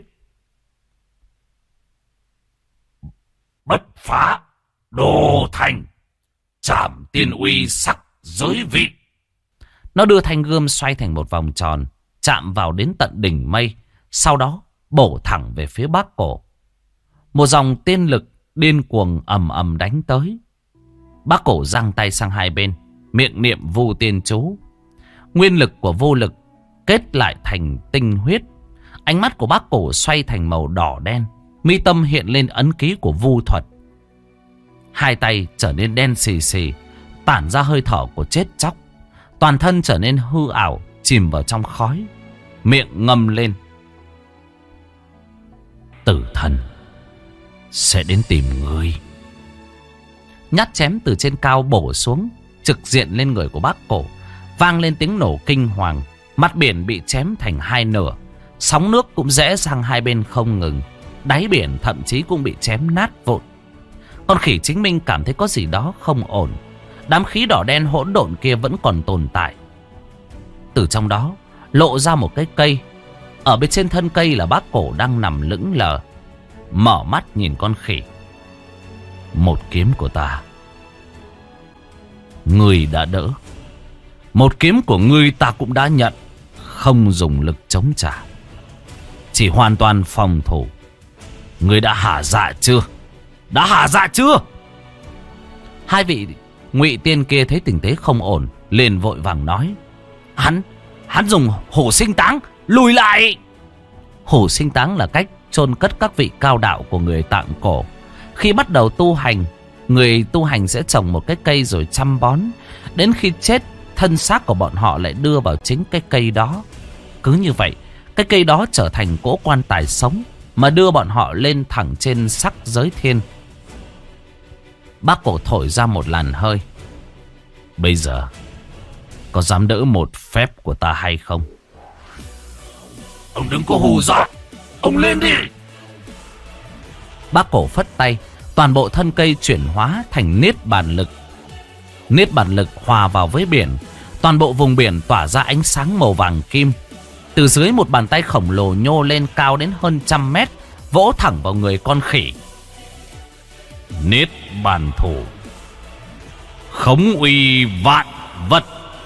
Bất phá, đồ thành, trảm tiên uy sắc giới vị. Nó đưa thanh gươm xoay thành một vòng tròn, chạm vào đến tận đỉnh mây, sau đó bổ thẳng về phía bác cổ. Một dòng tiên lực điên cuồng ầm ầm đánh tới. Bác Cổ giang tay sang hai bên, miệng niệm vu tiên chú. Nguyên lực của vô lực kết lại thành tinh huyết. Ánh mắt của bác Cổ xoay thành màu đỏ đen, mi tâm hiện lên ấn ký của vu thuật. Hai tay trở nên đen xì xì, tản ra hơi thở của chết chóc. Toàn thân trở nên hư ảo, chìm vào trong khói. Miệng ngâm lên: tử thần sẽ đến tìm ngươi. Nhát chém từ trên cao bổ xuống, trực diện lên người của bác Cổ. Vang lên tiếng nổ kinh hoàng. Mặt biển bị chém thành hai nửa. Sóng nước cũng rẽ sang hai bên không ngừng. Đáy biển thậm chí cũng bị chém nát vụn. Con khỉ chính minh cảm thấy có gì đó không ổn. Đám khí đỏ đen hỗn độn kia vẫn còn tồn tại. Từ trong đó lộ ra một cái cây. Ở bên trên thân cây là bác Cổ đang nằm lững lờ, mở mắt nhìn con khỉ. Một kiếm của ta, ngươi đã đỡ. Một kiếm của ngươi ta cũng đã nhận. Không dùng lực chống trả, chỉ hoàn toàn phòng thủ. Ngươi đã hả dạ chưa? Đã hả dạ chưa? Hai vị ngụy tiên kia thấy tình thế không ổn, liền vội vàng nói: Hắn dùng hổ sinh táng, lùi lại. Hổ sinh táng là cách chôn cất các vị cao đạo của người Tạng cổ. Khi bắt đầu tu hành, người tu hành sẽ trồng một cái cây rồi chăm bón. Đến khi chết, thân xác của bọn họ lại đưa vào chính cái cây đó. Cứ như vậy, cái cây đó trở thành cỗ quan tài sống mà đưa bọn họ lên thẳng trên sắc giới thiên. Bác Cổ thổi ra một làn hơi: bây giờ có dám đỡ một phép của ta hay không? Ông đừng có hù dọa, ông lên đi. Bác Cổ phất tay, toàn bộ thân cây chuyển hóa thành niết bàn lực. Niết bàn lực hòa vào với biển. Toàn bộ vùng biển tỏa ra ánh sáng màu vàng kim. Từ dưới một bàn tay khổng lồ nhô lên cao đến hơn 100 mét, vỗ thẳng vào người con khỉ. Niết bàn thủ, khống uy vạn vật.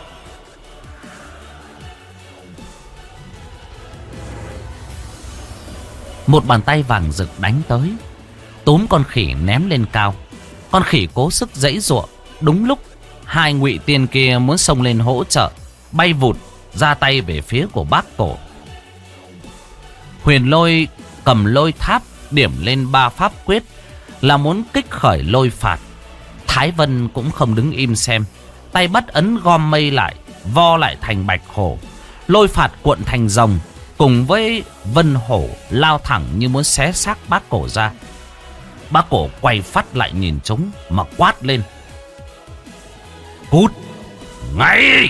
Một bàn tay vàng rực đánh tới, túm con khỉ ném lên cao. Con khỉ cố sức giãy giụa. Đúng lúc hai ngụy tiên kia muốn xông lên hỗ trợ, bay vụt ra tay về phía của bác Cổ. Huyền Lôi cầm lôi tháp điểm lên 3 pháp quyết là muốn kích khởi lôi phạt. Thái Vân cũng không đứng im xem, tay bắt ấn gom mây lại, vo lại thành bạch hổ. Lôi phạt cuộn thành rồng, cùng với vân hổ lao thẳng như muốn xé xác bác Cổ ra. Bác Cổ quay phát lại nhìn chúng mà quát lên: cút ngay!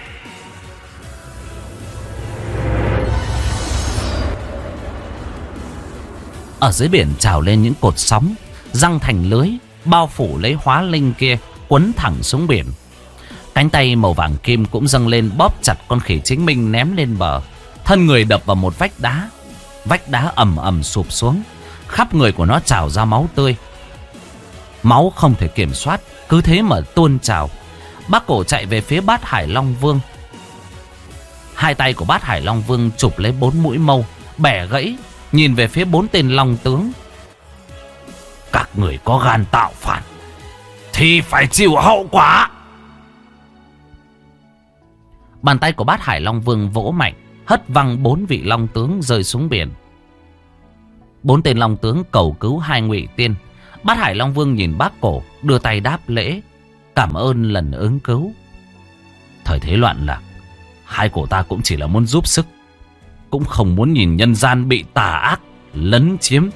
Ở dưới biển trào lên những cột sóng, răng thành lưới, bao phủ lấy hóa linh kia, quấn thẳng xuống biển. Cánh tay màu vàng kim cũng dâng lên bóp chặt con khỉ chính minh ném lên bờ. Thân người đập vào một vách đá. Vách đá ầm ầm sụp xuống. Khắp người của nó trào ra máu tươi. Máu không thể kiểm soát, cứ thế mà tuôn trào. Bác Cổ chạy về phía Bát Hải Long Vương. Hai tay của Bát Hải Long Vương chụp lấy 4 mũi mâu, bẻ gãy, nhìn về phía 4 tên long tướng. Các người có gan tạo phản thì phải chịu hậu quả. Bàn tay của Bát Hải Long Vương vỗ mạnh, hất văng 4 vị long tướng rơi xuống biển. 4 tên long tướng cầu cứu hai ngụy tiên. Bát Hải Long Vương nhìn bác Cổ, đưa tay đáp lễ, cảm ơn lần ứng cứu. Thời thế loạn lạc, hai cổ ta cũng chỉ là muốn giúp sức, cũng không muốn nhìn nhân gian bị tà ác lấn chiếm.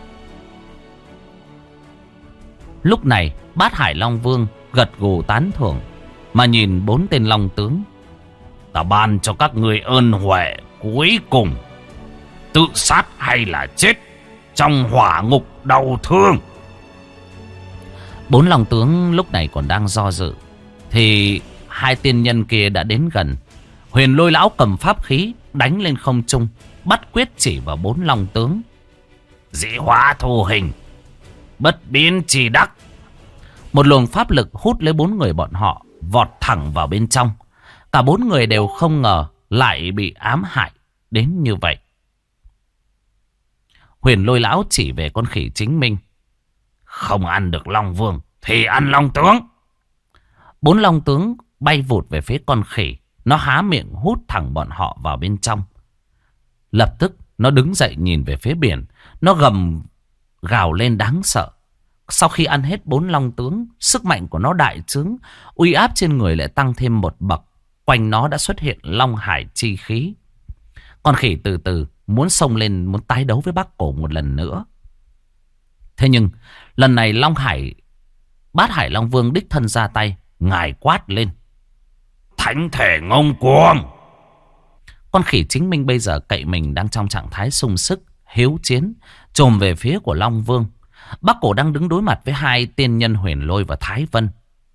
Lúc này Bát Hải Long Vương gật gù tán thưởng, mà nhìn 4 tên long tướng: ta ban cho các người ơn huệ cuối cùng, tự sát hay là chết trong hỏa ngục đau thương. 4 long tướng lúc này còn đang do dự, thì hai tiên nhân kia đã đến gần. Huyền Lôi lão cầm pháp khí đánh lên không trung, bắt quyết chỉ vào 4 long tướng: dị hóa thu hình, bất biến chỉ đắc. Một luồng pháp lực hút lấy 4 người bọn họ, vọt thẳng vào bên trong. Cả 4 người đều không ngờ lại bị ám hại đến như vậy. Huyền Lôi lão chỉ về con khỉ chính minh: Không ăn được Long Vương thì ăn Long Tướng. 4 long tướng bay vụt về phía con khỉ. Nó há miệng hút thẳng bọn họ vào bên trong. Lập tức nó đứng dậy nhìn về phía biển. Nó gầm gào lên đáng sợ. Sau khi ăn hết 4 long tướng, sức mạnh của nó đại trướng, uy áp trên người lại tăng thêm một bậc. Quanh nó đã xuất hiện long hải chi khí. Con khỉ từ từ muốn xông lên, muốn tái đấu với Bác Cổ một lần nữa. Thế nhưng lần này Bát Hải Long Vương đích thân ra tay. Ngài quát lên: Thánh thể ngông cuồng! Con khỉ chính minh bây giờ cậy mình đang trong trạng thái sung sức, hiếu chiến, chồm về phía của Long Vương. Bác Cổ đang đứng đối mặt với 2 tiên nhân Huyền Lôi và Thái Vân.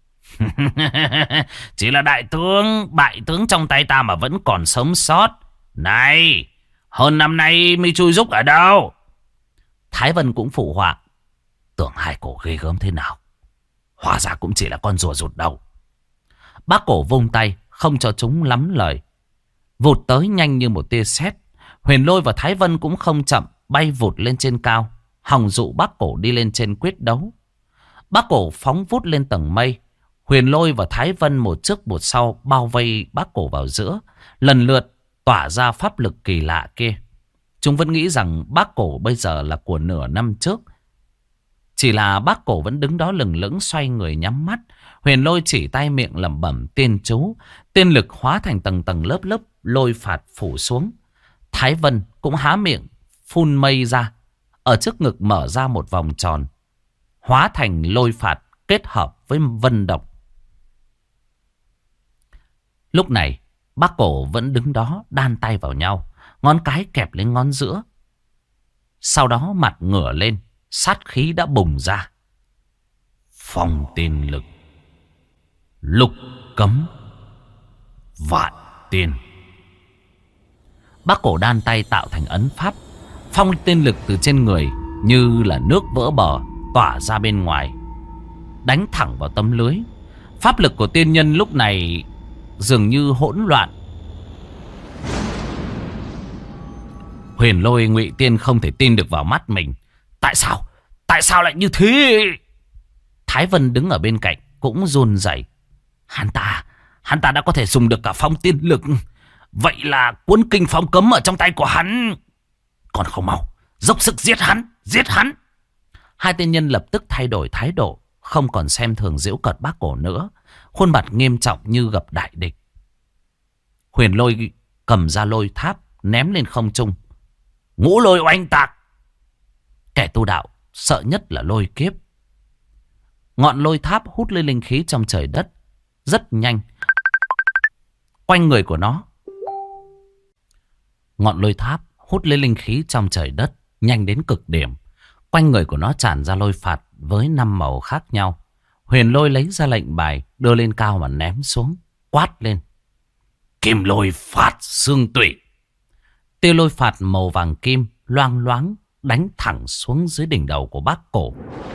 Chỉ là bại tướng trong tay ta mà vẫn còn sống sót. Này, hơn năm nay mới chui rúc ở đâu? Thái Vân cũng phụ họa: Tưởng hai cổ ghê gớm thế nào, hóa ra cũng chỉ là con rùa rụt đầu. Bác Cổ vung tay không cho chúng lắm lời, vụt tới nhanh như một tia sét. Huyền Lôi và Thái Vân cũng không chậm, bay vụt lên trên cao, hòng dụ Bác Cổ đi lên trên quyết đấu. Bác Cổ phóng vút lên tầng mây. Huyền Lôi và Thái Vân một trước một sau bao vây Bác Cổ vào giữa, lần lượt tỏa ra pháp lực kỳ lạ kia. Chúng vẫn nghĩ rằng Bác Cổ bây giờ là của nửa năm trước. Chỉ là Bác Cổ vẫn đứng đó lừng lững xoay người nhắm mắt. Huyền Lôi chỉ tay miệng lẩm bẩm tiên chú. Tiên lực hóa thành tầng tầng lớp lớp lôi phạt phủ xuống. Thái Vân cũng há miệng phun mây ra. Ở trước ngực mở ra một vòng tròn, hóa thành lôi phạt kết hợp với vân độc. Lúc này Bác Cổ vẫn đứng đó đan tay vào nhau, ngón cái kẹp lên ngón giữa. Sau đó mặt ngửa lên, sát khí đã bùng ra. Phong tiên lực, lục cấm, vạn tiên. Bác Cổ đan tay tạo thành ấn pháp. Phong tiên lực từ trên người như là nước vỡ bờ tỏa ra bên ngoài, đánh thẳng vào tấm lưới. Pháp lực của tiên nhân lúc này dường như hỗn loạn. Huyền Lôi, Ngụy Tiên không thể tin được vào mắt mình. Tại sao lại như thế? Thái Vân đứng ở bên cạnh cũng run rẩy. Hắn ta đã có thể dùng được cả phong tiên lực. Vậy là cuốn kinh phong cấm ở trong tay của hắn. Còn không mau dốc sức giết hắn. 2 tiên nhân lập tức thay đổi thái độ, không còn xem thường giễu cợt Bác Cổ nữa, khuôn mặt nghiêm trọng như gặp đại địch. Huyền Lôi cầm ra lôi tháp ném lên không trung. Ngũ lôi oanh tạc. Kẻ tu đạo sợ nhất là lôi kiếp. Ngọn lôi tháp hút lên linh khí trong trời đất rất nhanh. Quanh người của nó, ngọn lôi tháp hút lên linh khí trong trời đất nhanh đến cực điểm. Quanh người của nó tràn ra lôi phạt với 5 màu khác nhau. Huyền Lôi lấy ra lệnh bài, đưa lên cao mà ném xuống, quát lên: Kim lôi phạt xương tủy. Tia lôi phạt màu vàng kim loang loáng đánh thẳng xuống dưới đỉnh đầu của Bác Cổ.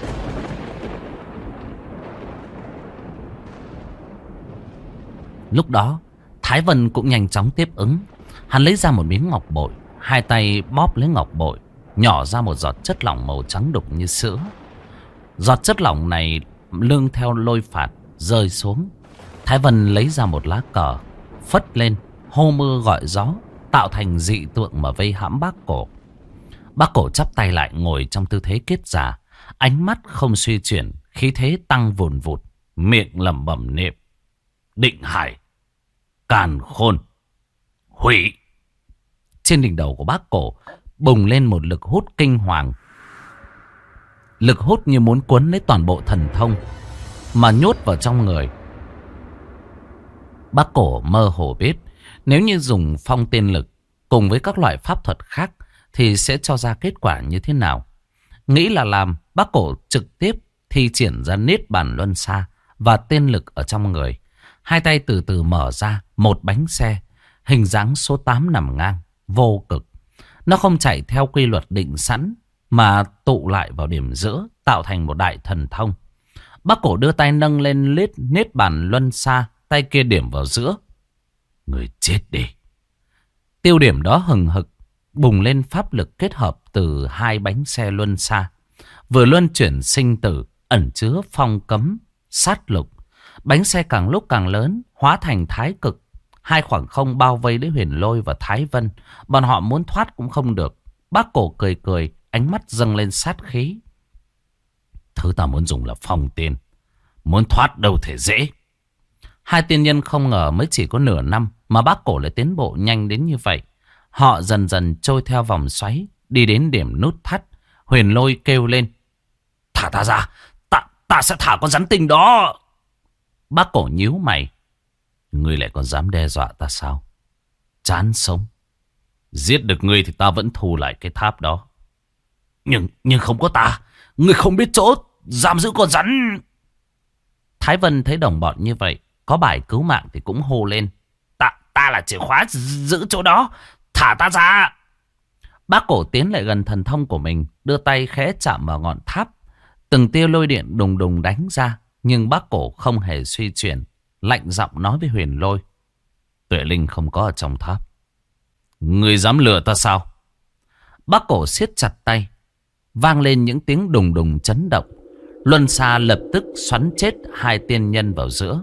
Lúc đó Thái Vân cũng nhanh chóng tiếp ứng. Hắn lấy ra một miếng ngọc bội, 2 tay bóp lấy ngọc bội, nhỏ ra một giọt chất lỏng màu trắng đục như sữa. Giọt chất lỏng này lương theo lôi phạt rơi xuống. Thái Vân lấy ra một lá cờ, phất lên, hô mưa gọi gió, tạo thành dị tượng mà vây hãm Bác Cổ. Bác Cổ chắp tay lại ngồi trong tư thế kết giả, ánh mắt không suy chuyển, khí thế tăng vùn vụt, miệng lẩm bẩm niệm: Định hải, càn khôn, hủy. Trên đỉnh đầu của Bác Cổ bùng lên một lực hút kinh hoàng. Lực hút như muốn cuốn lấy toàn bộ thần thông mà nhốt vào trong người. Bác Cổ mơ hồ biết, nếu như dùng phong tiên lực cùng với các loại pháp thuật khác thì sẽ cho ra kết quả như thế nào. Nghĩ là làm, Bác Cổ trực tiếp thi triển ra Niết Bàn Luân Xa và tiên lực ở trong người. 2 tay từ từ mở ra một bánh xe, hình dáng số 8 nằm ngang, vô cực. Nó không chạy theo quy luật định sẵn mà tụ lại vào điểm giữa, tạo thành một đại thần thông. Bác Cổ đưa tay nâng lên Niết Bàn Luân Xa, tay kia điểm vào giữa. Người chết đi. Tiêu điểm đó hừng hực bùng lên pháp lực kết hợp từ 2 bánh xe luân xa. vừa luân chuyển sinh tử, ẩn chứa phong cấm, sát lục. Bánh xe càng lúc càng lớn, hóa thành thái cực. Hai khoảng không bao vây lấy Huyền Lôi và Thái Vân. Bọn họ muốn thoát cũng không được. Bác Cổ cười cười, ánh mắt dâng lên sát khí. Thứ ta muốn dùng là phong tiên. Muốn thoát đâu thể dễ. Hai tiên nhân không ngờ mới chỉ có nửa năm mà Bác Cổ lại tiến bộ nhanh đến như vậy. Họ dần dần trôi theo vòng xoáy, đi đến điểm nút thắt. Huyền Lôi kêu lên. Thả ta ra, ta sẽ thả con rắn tinh đó. Bác Cổ nhíu mày. Ngươi lại còn dám đe dọa ta sao? Chán sống. Giết được ngươi thì ta vẫn thu lại cái tháp đó. Nhưng không có ta. Ngươi không biết chỗ giam giữ con rắn. Thái Vân thấy đồng bọn như vậy, có bài cứu mạng thì cũng hô lên. Ta là chìa khóa giữ chỗ đó. Thả ta ra. Bác Cổ tiến lại gần thần thông của mình, đưa tay khẽ chạm vào ngọn tháp. Từng tia lôi điện đùng đùng đánh ra. Nhưng Bác Cổ không hề suy chuyển, lạnh giọng nói với Huyền Lôi. Tuệ Linh không có ở trong tháp. Ngươi dám lừa ta sao? Bác Cổ siết chặt tay. Vang lên những tiếng đùng đùng chấn động. Luân xa lập tức xoắn chết hai tiên nhân vào giữa.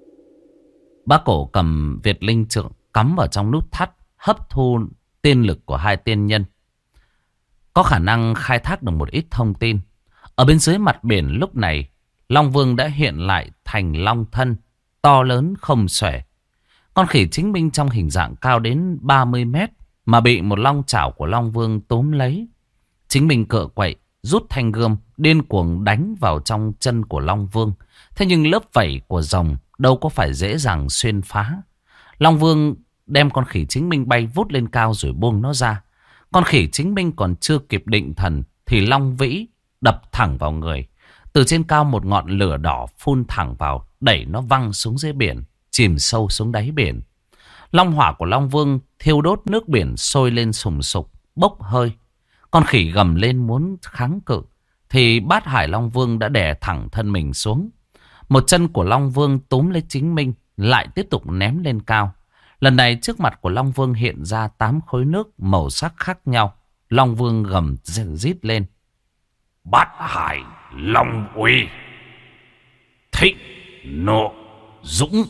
Bác Cổ cầm Việt Linh trượng cắm vào trong nút thắt, hấp thu tiên lực của hai tiên nhân. Có khả năng khai thác được một ít thông tin. Ở bên dưới mặt biển lúc này, Long Vương đã hiện lại thành long thân, to lớn không xuể. Con khỉ chính minh trong hình dạng cao đến 30 mét mà bị một long chảo của Long Vương túm lấy. Chính minh cựa quậy, rút thanh gươm, điên cuồng đánh vào trong chân của Long Vương. Thế nhưng lớp vảy của rồng đâu có phải dễ dàng xuyên phá. Long Vương đem con khỉ chính minh bay vút lên cao rồi buông nó ra. Con khỉ chính minh còn chưa kịp định thần thì Long Vĩ đập thẳng vào người. Từ trên cao một ngọn lửa đỏ phun thẳng vào, đẩy nó văng xuống dưới biển, chìm sâu xuống đáy biển. Long hỏa của Long Vương thiêu đốt nước biển sôi lên sùng sục, bốc hơi. Con khỉ gầm lên muốn kháng cự, thì Bát Hải Long Vương đã đè thẳng thân mình xuống. Một chân của Long Vương túm lấy chính minh, lại tiếp tục ném lên cao. Lần này trước mặt của Long Vương hiện ra 8 khối nước màu sắc khác nhau. Long Vương gầm rít lên. Bát Hải Long Uy, thịnh nộ dũng.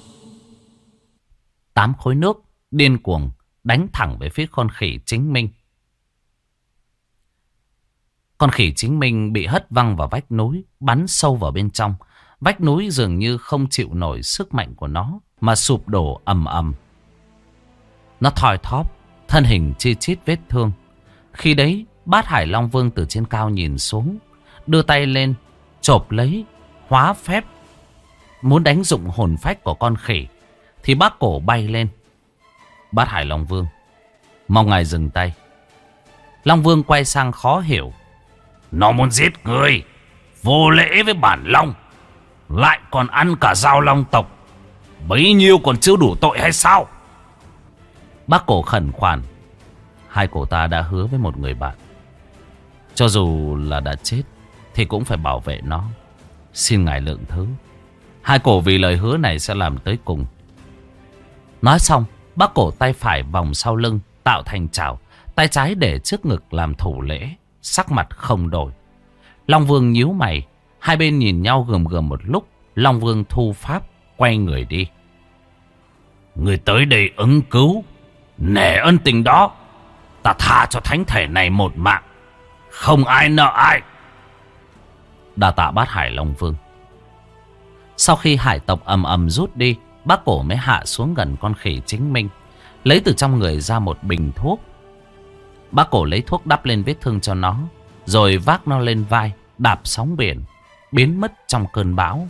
8 khối nước điên cuồng đánh thẳng về phía con khỉ chính minh. Con khỉ chính minh bị hất văng vào vách núi, bắn sâu vào bên trong. Vách núi dường như không chịu nổi sức mạnh của nó mà sụp đổ ầm ầm. Nó thoi thóp, thân hình chi chít vết thương. Khi đấy, Bát Hải Long Vương từ trên cao nhìn xuống, đưa tay lên, chộp lấy, hóa phép, muốn đánh dụng hồn phách của con khỉ. Thì Bác Cổ bay lên. Bát Hải Long Vương, mong ngài dừng tay. Long Vương quay sang khó hiểu. Nó muốn giết người, vô lễ với bản Long, lại còn ăn cả dao Long tộc. Bấy nhiêu còn chưa đủ tội hay sao? Bác Cổ khẩn khoản. Hai cổ ta đã hứa với một người bạn, cho dù là đã chết thì cũng phải bảo vệ nó. Xin ngài lượng thứ. Hai cổ vì lời hứa này sẽ làm tới cùng. Nói xong, Bác Cổ tay phải vòng sau lưng tạo thành chảo, tay trái để trước ngực làm thủ lễ, sắc mặt không đổi. Long Vương nhíu mày, hai bên nhìn nhau gườm gườm một lúc. Long Vương thu pháp, quay người đi. Người tới đây ứng cứu, nể ân tình đó, ta tha cho thánh thể này một mạng, không ai nợ ai. Đa tạ Bát Hải Long Vương. Sau khi hải tộc ầm ầm rút đi, Bác Cổ mới hạ xuống gần con khỉ chính minh, lấy từ trong người ra một bình thuốc. Bác Cổ lấy thuốc đắp lên vết thương cho nó, rồi vác nó lên vai, đạp sóng biển, biến mất trong cơn bão.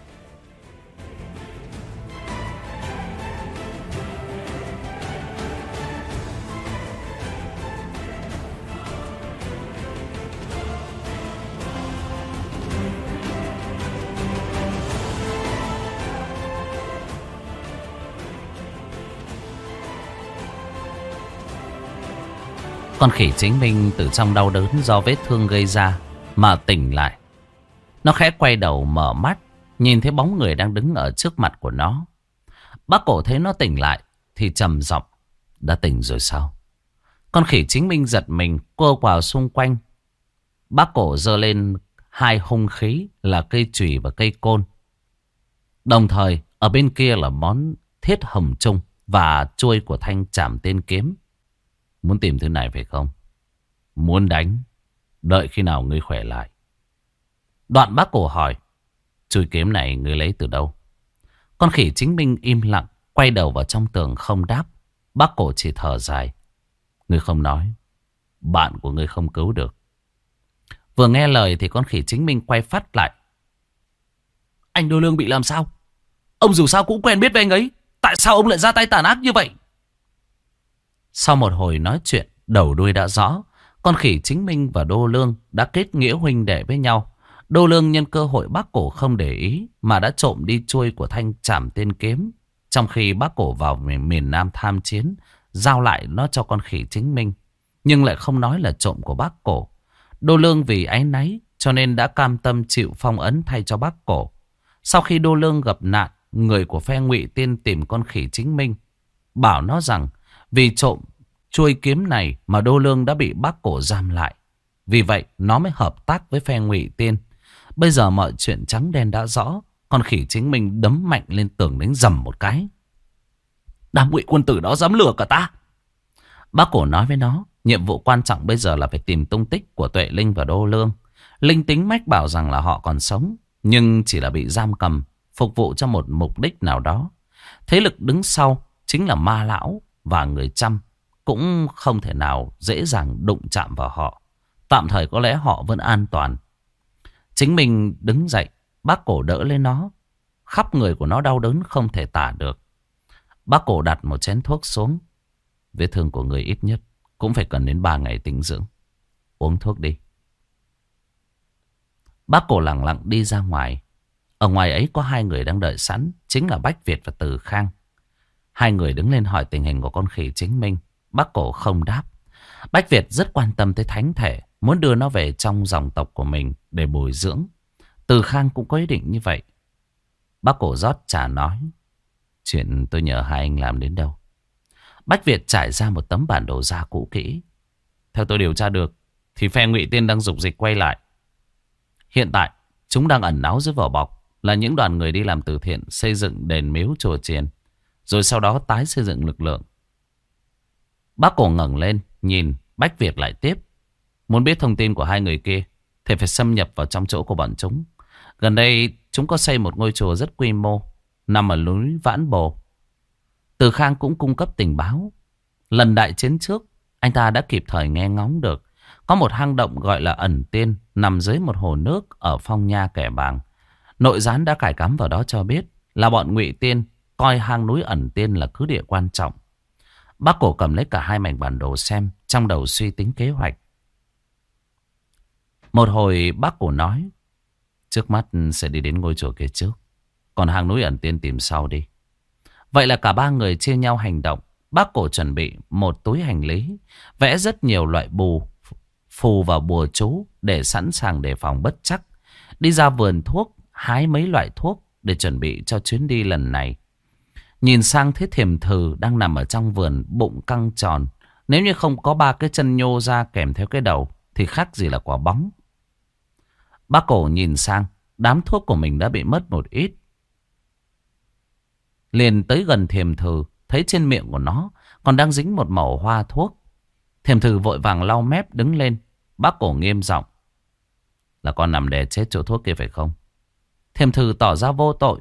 Con khỉ chính minh từ trong đau đớn do vết thương gây ra mà tỉnh lại. Nó khẽ quay đầu mở mắt, nhìn thấy bóng người đang đứng ở trước mặt của nó. Bác Cổ thấy nó tỉnh lại thì trầm giọng. Đã tỉnh rồi sao? Con khỉ chính minh giật mình, cô quào xung quanh. Bác Cổ giơ lên hai hung khí là cây chùy và cây côn. Đồng thời ở bên kia là món thiết hồng trung và chuôi của thanh trảm tiên kiếm. Muốn tìm thứ này phải không? Muốn đánh, đợi khi nào ngươi khỏe lại. Đoạn bác cổ hỏi, chuôi kiếm này ngươi lấy từ đâu? Con khỉ chính minh im lặng, quay đầu vào trong tường không đáp. Bác cổ chỉ thở dài. Ngươi không nói, bạn của ngươi không cứu được. Vừa nghe lời thì con khỉ chính minh quay phát lại. Anh Đô Lương bị làm sao? Ông dù sao cũng quen biết với anh ấy. Tại sao ông lại ra tay tàn ác như vậy? Sau một hồi nói chuyện, đầu đuôi đã rõ. Con khỉ chính minh và Đô Lương đã kết nghĩa huynh đệ với nhau. Đô Lương nhân cơ hội bác cổ không để ý mà đã trộm đi chuôi của thanh trảm tiên kiếm. Trong khi bác cổ vào miền Nam tham chiến, giao lại nó cho con khỉ chính minh, nhưng lại không nói là trộm của bác cổ. Đô Lương vì áy náy cho nên đã cam tâm chịu phong ấn thay cho bác cổ. Sau khi Đô Lương gặp nạn, người của phe Ngụy Tiên tìm con khỉ chính minh, bảo nó rằng vì trộm chuôi kiếm này mà Đô Lương đã bị bác cổ giam lại. Vì vậy nó mới hợp tác với phe Ngụy Tiên. Bây giờ mọi chuyện trắng đen đã rõ. Con khỉ chính minh đấm mạnh lên tường đánh dầm một cái. Đám Ngụy quân tử đó dám lừa cả ta. Bác cổ nói với nó, nhiệm vụ quan trọng bây giờ là phải tìm tung tích của Tuệ Linh và Đô Lương. Linh tính mách bảo rằng là họ còn sống, nhưng chỉ là bị giam cầm, phục vụ cho một mục đích nào đó. Thế lực đứng sau chính là ma lão và người Chăm, cũng không thể nào dễ dàng đụng chạm vào họ. Tạm thời có lẽ họ vẫn an toàn. Chính mình đứng dậy, bác cổ đỡ lên nó. Khắp người của nó đau đớn không thể tả được. Bác cổ đặt một chén thuốc xuống. Vết thương của người ít nhất cũng phải cần đến 3 ngày tĩnh dưỡng. Uống thuốc đi. Bác cổ lặng lặng đi ra ngoài. Ở ngoài ấy có 2 người đang đợi sẵn, chính là Bách Việt và Từ Khang. 2 người đứng lên hỏi tình hình của con khỉ chính minh. Bác cổ không đáp. Bách Việt rất quan tâm tới thánh thể, muốn đưa nó về trong dòng tộc của mình để bồi dưỡng. Từ Khang cũng có ý định như vậy. Bác cổ rót trà nói, chuyện tôi nhờ hai anh làm đến đâu? Bách Việt trải ra một tấm bản đồ da cũ kỹ. Theo tôi điều tra được thì phe Ngụy Tiên đang dục dịch quay lại. Hiện tại chúng đang ẩn náu dưới vỏ bọc là những đoàn người đi làm từ thiện, xây dựng đền miếu chùa chiền, rồi sau đó tái xây dựng lực lượng. Bác cổ ngẩng lên nhìn Bách Việt lại tiếp. Muốn biết thông tin của 2 người kia thì phải xâm nhập vào trong chỗ của bọn chúng. Gần đây chúng có xây một ngôi chùa rất quy mô, nằm ở núi Vãn Bồ. Từ Khang cũng cung cấp tình báo. Lần đại chiến trước, anh ta đã kịp thời nghe ngóng được có một hang động gọi là Ẩn Tiên nằm dưới một hồ nước ở Phong Nha Kẻ Bàng. Nội gián đã cài cắm vào đó cho biết là bọn Ngụy Tiên coi hang núi Ẩn Tiên là cứ địa quan trọng. Bác cổ cầm lấy cả 2 mảnh bản đồ xem, trong đầu suy tính kế hoạch. Một hồi bác cổ nói, trước mắt sẽ đi đến ngôi chùa kia trước, còn hang núi Ẩn Tiên tìm sau đi. Vậy là cả 3 người chia nhau hành động. Bác cổ chuẩn bị một túi hành lý, vẽ rất nhiều loại phù và bùa chú để sẵn sàng đề phòng bất trắc. Đi ra vườn thuốc, hái mấy loại thuốc để chuẩn bị cho chuyến đi lần này. Nhìn sang thấy Thiềm Thừ đang nằm ở trong vườn, bụng căng tròn. Nếu như không có 3 cái chân nhô ra kèm theo cái đầu thì khác gì là quả bóng. Bác cổ nhìn sang, đám thuốc của mình đã bị mất một ít. Liền tới gần Thiềm Thừ, thấy trên miệng của nó còn đang dính một mẩu hoa thuốc. Thiềm Thừ vội vàng lau mép đứng lên. Bác cổ nghiêm giọng, là con nằm đè chết chỗ thuốc kia phải không? Thiềm Thừ tỏ ra vô tội.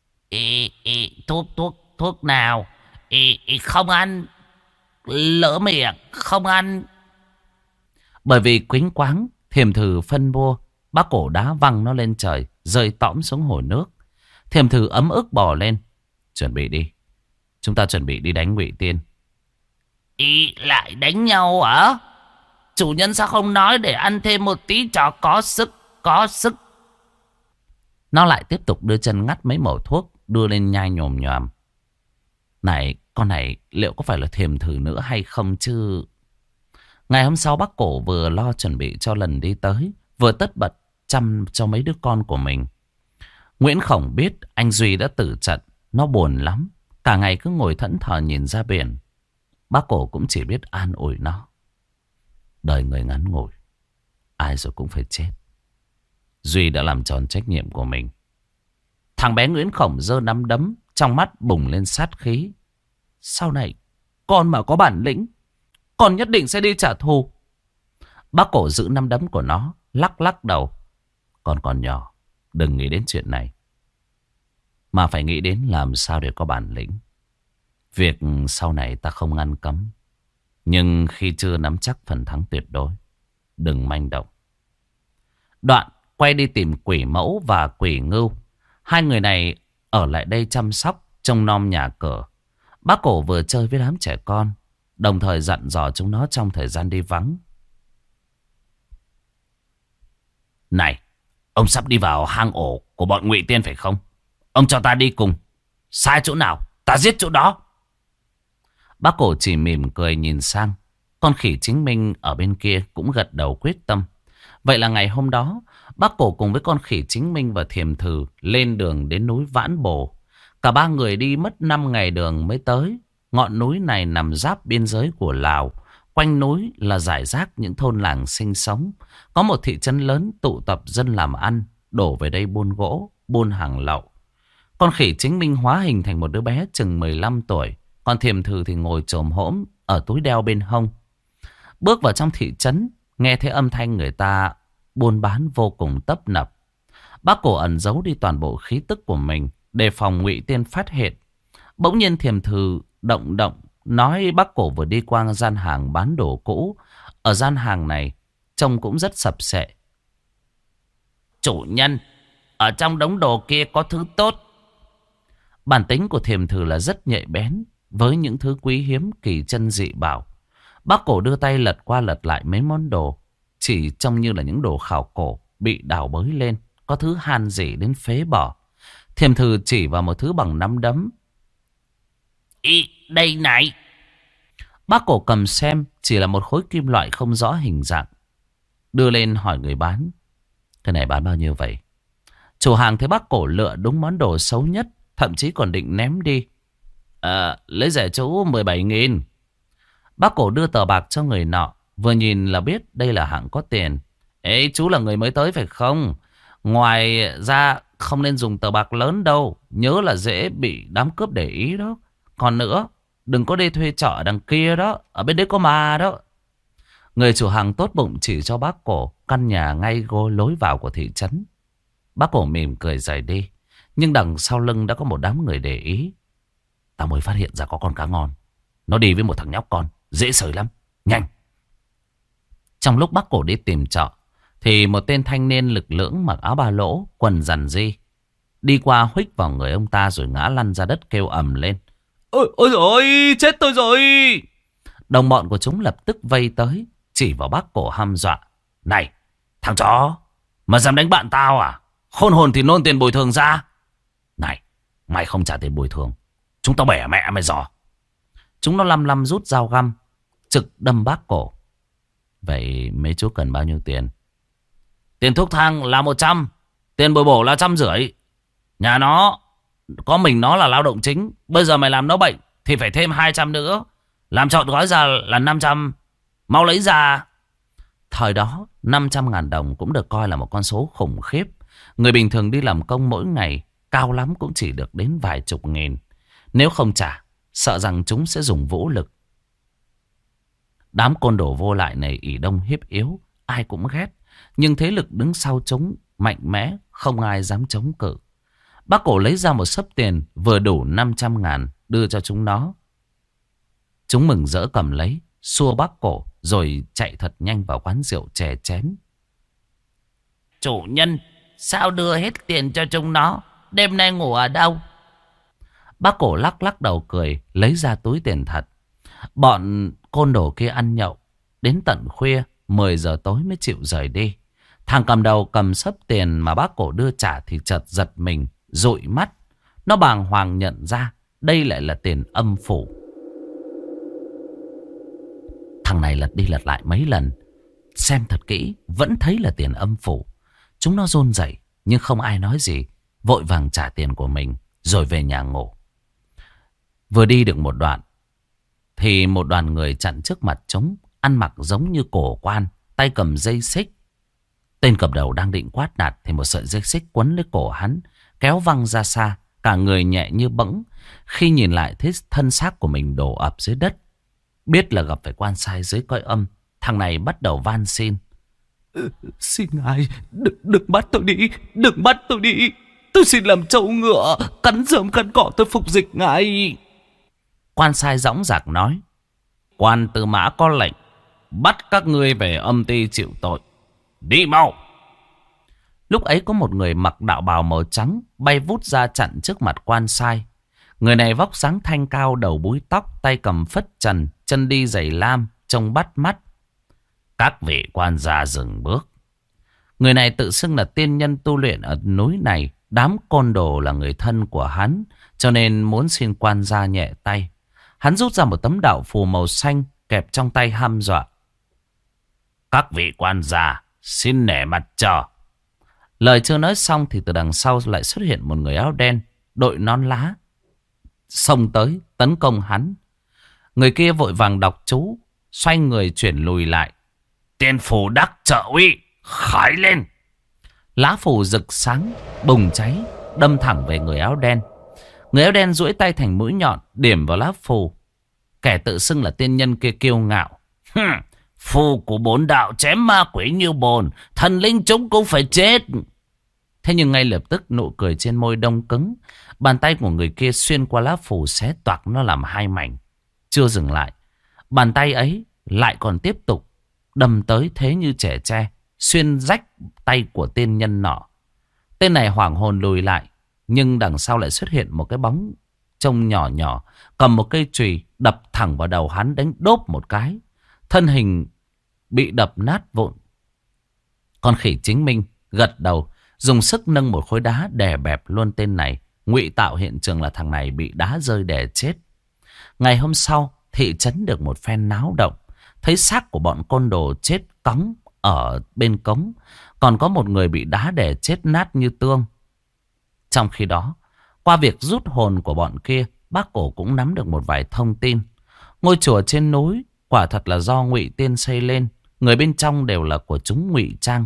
Thuốc nào? Không ăn. Lỡ miệng, không ăn. Bởi vì quýnh quáng, Thiềm Thừ phân bua. Bác cổ đá văng nó lên trời, rơi tõm xuống hồ nước. Thiềm Thừ ấm ức bò lên. Chuẩn bị đi. Chúng ta chuẩn bị đi đánh Ngụy Tiên. Lại đánh nhau hả? Chủ nhân sao không nói để ăn thêm một tí cho có sức. Nó lại tiếp tục đưa chân ngắt mấy mẩu thuốc, đưa lên nhai nhồm nhòm. Này, con này liệu có phải là Thiềm Thừ nữa hay không chứ? Ngày hôm sau bác cổ vừa lo chuẩn bị cho lần đi tới, vừa tất bật chăm cho mấy đứa con của mình. Nguyễn Khổng biết anh Duy đã tử trận, nó buồn lắm. Cả ngày cứ ngồi thẫn thờ nhìn ra biển. Bác cổ cũng chỉ biết an ủi nó. Đời người ngắn ngủi, ai rồi cũng phải chết. Duy đã làm tròn trách nhiệm của mình. Thằng bé Nguyễn Khổng giơ nắm đấm, trong mắt bùng lên sát khí. Sau này, con mà có bản lĩnh, con nhất định sẽ đi trả thù. Bác Cổ giữ nắm đấm của nó, lắc lắc đầu. Con còn nhỏ, đừng nghĩ đến chuyện này, mà phải nghĩ đến làm sao để có bản lĩnh. Việc sau này ta không ngăn cấm, nhưng khi chưa nắm chắc phần thắng tuyệt đối, đừng manh động. Đoạn quay đi tìm Quỷ Mẫu và Quỷ Ngưu. Hai người này ở lại đây chăm sóc, trông nom nhà cửa. Bác Cổ vừa chơi với đám trẻ con, đồng thời dặn dò chúng nó trong thời gian đi vắng. Này, ông sắp đi vào hang ổ của bọn Ngụy Tiên phải không? Ông cho ta đi cùng. Sai chỗ nào, ta giết chỗ đó. Bác Cổ chỉ mỉm cười nhìn sang. Con khỉ Chính Minh ở bên kia cũng gật đầu quyết tâm. Vậy là ngày hôm đó, bác Cổ cùng với con khỉ Chính Minh và Thiềm Thử lên đường đến núi Vãn Bồ. Cả ba người đi mất 5 ngày đường mới tới. Ngọn núi này nằm giáp biên giới của Lào. Quanh núi là rải rác những thôn làng sinh sống. Có một thị trấn lớn tụ tập dân làm ăn, đổ về đây buôn gỗ, buôn hàng lậu. Con khỉ Chính Minh hóa hình thành một đứa bé chừng 15 tuổi. Còn Thiềm Thử thì ngồi chồm hổm ở túi đeo bên hông. Bước vào trong thị trấn, nghe thấy âm thanh người ta buôn bán vô cùng tấp nập. Bác Cổ ẩn giấu đi toàn bộ khí tức của mình, đề phòng Ngụy Tiên phát hiện. Bỗng nhiên Thiềm Thử động nói bác Cổ vừa đi qua gian hàng bán đồ cũ. Ở gian hàng này trông cũng rất sập sệ. Chủ nhân, ở trong đống đồ kia có thứ tốt. Bản tính của Thiềm Thử là rất nhạy bén với những thứ quý hiếm kỳ chân dị bảo. Bác Cổ đưa tay lật qua lật lại mấy món đồ, chỉ trông như là những đồ khảo cổ bị đào bới lên, có thứ han rỉ đến phế bỏ. Thiềm Thử chỉ vào một thứ bằng nắm đấm. Ý, đây này. Bác Cổ cầm xem, chỉ là một khối kim loại không rõ hình dạng. Đưa lên hỏi người bán. Cái này bán bao nhiêu vậy? Chủ hàng thấy bác Cổ lựa đúng món đồ xấu nhất, thậm chí còn định ném đi. Lấy rẻ chú 17.000. Bác Cổ đưa tờ bạc cho người nọ, vừa nhìn là biết đây là hạng có tiền. Ê, chú là người mới tới phải không? Ngoài ra không nên dùng tờ bạc lớn đâu, nhớ là dễ bị đám cướp để ý đó. Còn nữa, đừng có đi thuê trọ ở đằng kia đó, ở bên đấy có ma đó. Người chủ hàng tốt bụng chỉ cho bác Cổ căn nhà ngay lối vào của thị trấn. Bác Cổ mỉm cười rời đi, nhưng đằng sau lưng đã có một đám người để ý. Tao mới phát hiện ra có con cá ngon, nó đi với một thằng nhóc con, dễ sởi lắm, nhanh. Trong lúc bác Cổ đi tìm trọ, thì một tên thanh niên lực lưỡng mặc áo ba lỗ, quần rằn ri, đi qua huých vào người ông ta rồi ngã lăn ra đất kêu ầm lên. Ôi ôi, chết tôi rồi. Đồng bọn của chúng lập tức vây tới, chỉ vào bác Cổ hăm dọa. Này, thằng chó, mà dám đánh bạn tao à? Khôn hồn thì nôn tiền bồi thường ra. Này, mày không trả tiền bồi thường, chúng tao bẻ mẹ mày giò. Chúng nó lăm rút dao găm, trực đâm bác Cổ. Vậy mấy chú cần bao nhiêu tiền? Tiền thuốc thang là 100, tiền bồi bổ là 150. Nhà nó, có mình nó là lao động chính. Bây giờ mày làm nó bệnh thì phải thêm 200 nữa. Làm trọn gói ra là 500. Mau lấy ra. Thời đó 500.000 đồng cũng được coi là một con số khủng khiếp. Người bình thường đi làm công mỗi ngày cao lắm cũng chỉ được đến vài chục nghìn. Nếu không trả, sợ rằng chúng sẽ dùng vũ lực. Đám côn đồ vô lại này ỷ đông hiếp yếu, ai cũng ghét. Nhưng thế lực đứng sau chúng mạnh mẽ, không ai dám chống cự. Bác Cổ lấy ra một xấp tiền vừa đủ 500.000 đưa cho chúng nó. Chúng mừng rỡ cầm lấy, xua bác Cổ rồi chạy thật nhanh vào quán rượu chè chén. Chủ nhân, sao đưa hết tiền cho chúng nó? Đêm nay ngủ ở đâu? Bác Cổ lắc đầu cười, lấy ra túi tiền thật. Bọn côn đồ kia ăn nhậu đến tận khuya, 10 giờ tối mới chịu rời đi. Thằng cầm đầu cầm xấp tiền mà bác Cổ đưa trả thì chợt giật mình, dụi mắt. Nó bàng hoàng nhận ra đây lại là tiền âm phủ. Thằng này lật đi lật lại mấy lần, xem thật kỹ vẫn thấy là tiền âm phủ. Chúng nó run rẩy nhưng không ai nói gì, vội vàng trả tiền của mình rồi về nhà ngủ. Vừa đi được một đoạn thì một đoàn người chặn trước mặt chúng, ăn mặc giống như cổ quan, tay cầm dây xích. Tên cầm đầu đang định quát nạt thì một sợi dây xích quấn lấy cổ hắn, kéo văng ra xa. Cả người nhẹ như bẫng. Khi nhìn lại thấy thân xác của mình đổ ập dưới đất. Biết là gặp phải quan sai dưới cõi âm, thằng này bắt đầu van xin. Xin ngài, đừng bắt tôi đi, đừng bắt tôi đi. Tôi xin làm trâu ngựa, cắn rơm cắn cỏ tôi phục dịch ngài. Quan sai dõng dạc nói. Quan Tư Mã có lệnh bắt các ngươi về âm ty chịu tội. Đi mau. Lúc ấy có một người mặc đạo bào màu trắng bay vút ra chặn trước mặt quan sai. Người này vóc dáng thanh cao, đầu búi tóc, tay cầm phất trần, chân đi giày lam, trông bắt mắt. Các vị quan gia dừng bước. Người này tự xưng là tiên nhân tu luyện ở núi này. Đám côn đồ là người thân của hắn, cho nên muốn xin quan gia nhẹ tay. Hắn rút ra một tấm đạo phù màu xanh kẹp trong tay hăm dọa. Các vị quan gia xin nể mặt chờ. Lời chưa nói xong thì từ đằng sau lại xuất hiện một người áo đen, đội nón lá, xông tới tấn công hắn. Người kia vội vàng đọc chú, xoay người chuyển lùi lại. Tiên phù đắc trợ uy, khởi lên. Lá phù rực sáng, bùng cháy, đâm thẳng về người áo đen. Người áo đen duỗi tay thành mũi nhọn, điểm vào lá phù. Kẻ tự xưng là tiên nhân kia kiêu ngạo. Phù của bốn đạo chém ma quỷ như bồn, thần linh chúng cũng phải chết. Thế nhưng ngay lập tức nụ cười trên môi đông cứng. Bàn tay của người kia xuyên qua lá phù xé toạc nó làm hai mảnh. Chưa dừng lại, bàn tay ấy lại còn tiếp tục đâm tới thế như trẻ tre, xuyên rách tay của tiên nhân nọ. Tên này hoảng hồn lùi lại, nhưng đằng sau lại xuất hiện một cái bóng trông nhỏ nhỏ, cầm một cây chùy đập thẳng vào đầu hắn, đánh đốp một cái. Thân hình bị đập nát vụn. Con khỉ Chính Minh gật đầu, dùng sức nâng một khối đá đè bẹp luôn tên này, ngụy tạo hiện trường là thằng này bị đá rơi đè chết. Ngày hôm sau, thị trấn được một phen náo động. Thấy xác của bọn côn đồ chết cóng ở bên cống, còn có một người bị đá đè chết nát như tương. Trong khi đó, qua việc rút hồn của bọn kia, bác Cổ cũng nắm được một vài thông tin. Ngôi chùa trên núi quả thật là do Ngụy Tiên xây lên, người bên trong đều là của chúng ngụy trang.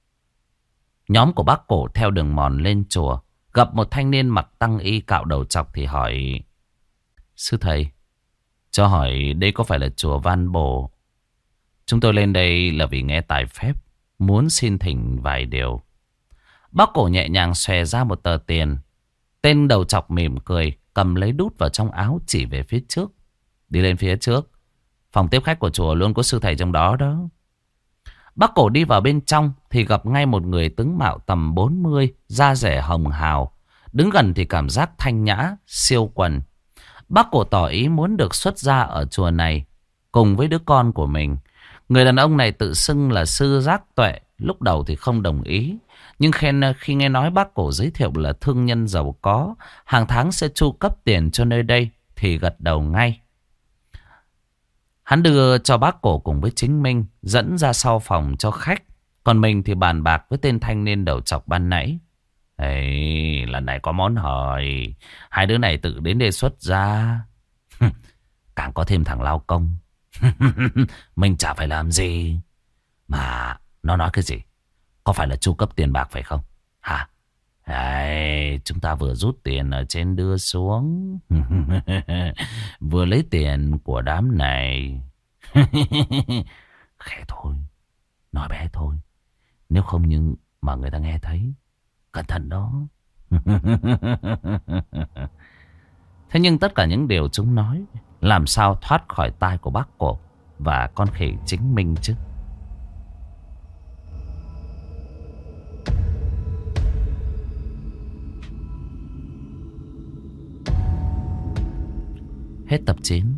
Nhóm của bác Cổ theo đường mòn lên chùa, gặp một thanh niên mặc tăng y cạo đầu trọc thì hỏi: Sư thầy, cho hỏi đây có phải là chùa Van Bồ? Chúng tôi lên đây là vì nghe tài phép, muốn xin thỉnh vài điều. Bác Cổ nhẹ nhàng xòe ra một tờ tiền. Tên đầu trọc mỉm cười, cầm lấy đút vào trong áo, chỉ về phía trước. Đi lên phía trước, phòng tiếp khách của chùa luôn có sư thầy trong đó đó. Bác Cổ đi vào bên trong thì gặp ngay một người tướng mạo tầm 40, da rẻ hồng hào. Đứng gần thì cảm giác thanh nhã, siêu quần. Bác Cổ tỏ ý muốn được xuất gia ở chùa này cùng với đứa con của mình. Người đàn ông này tự xưng là sư giác tuệ. Lúc đầu thì không đồng ý, nhưng khi nghe nói bác Cổ giới thiệu là thương nhân giàu có, hàng tháng sẽ chu cấp tiền cho nơi đây, thì gật đầu ngay. Hắn đưa cho bác Cổ cùng với Chính Minh dẫn ra sau phòng cho khách. Còn mình thì bàn bạc với tên thanh niên đầu chọc ban nãy. Ê, lần này có món hời, hai đứa này tự đến đề xuất ra. Càng có thêm thằng lao công. Mình chả phải làm gì. Mà nó nói cái gì? Có phải là chu cấp tiền bạc phải không? Hả? Đấy, chúng ta vừa rút tiền ở trên đưa xuống. Vừa lấy tiền của đám này. Khẽ thôi, nói bé thôi. Nếu không nhưng mà người ta nghe thấy, cẩn thận đó. Thế nhưng tất cả những điều chúng nói làm sao thoát khỏi tai của bác Cổ và con khỉ Chính Minh chứ? Hết tập 9.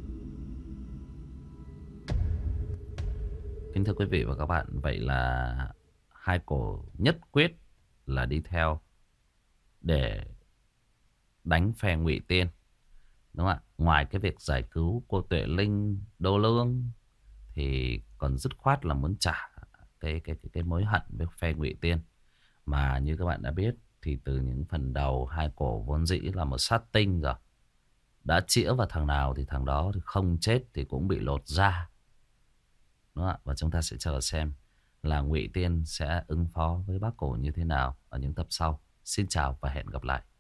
Kính thưa quý vị và các bạn, vậy là hai Cổ nhất quyết là đi theo để đánh phe Ngụy Tiên, đúng không ạ? Ngoài cái việc giải cứu cô Tuệ Linh, Đô Lương thì còn dứt khoát là muốn trả cái mối hận với phe Ngụy Tiên. Mà như các bạn đã biết thì từ những phần đầu, hai Cổ vốn dĩ là một sát tinh rồi. Đã chĩa vào thằng nào thì thằng đó thì không chết thì cũng bị lột da. Đúng không ạ? Và chúng ta sẽ chờ xem là Ngụy Tiên sẽ ứng phó với bác cổ như thế nào ở những tập sau. Xin chào và hẹn gặp lại.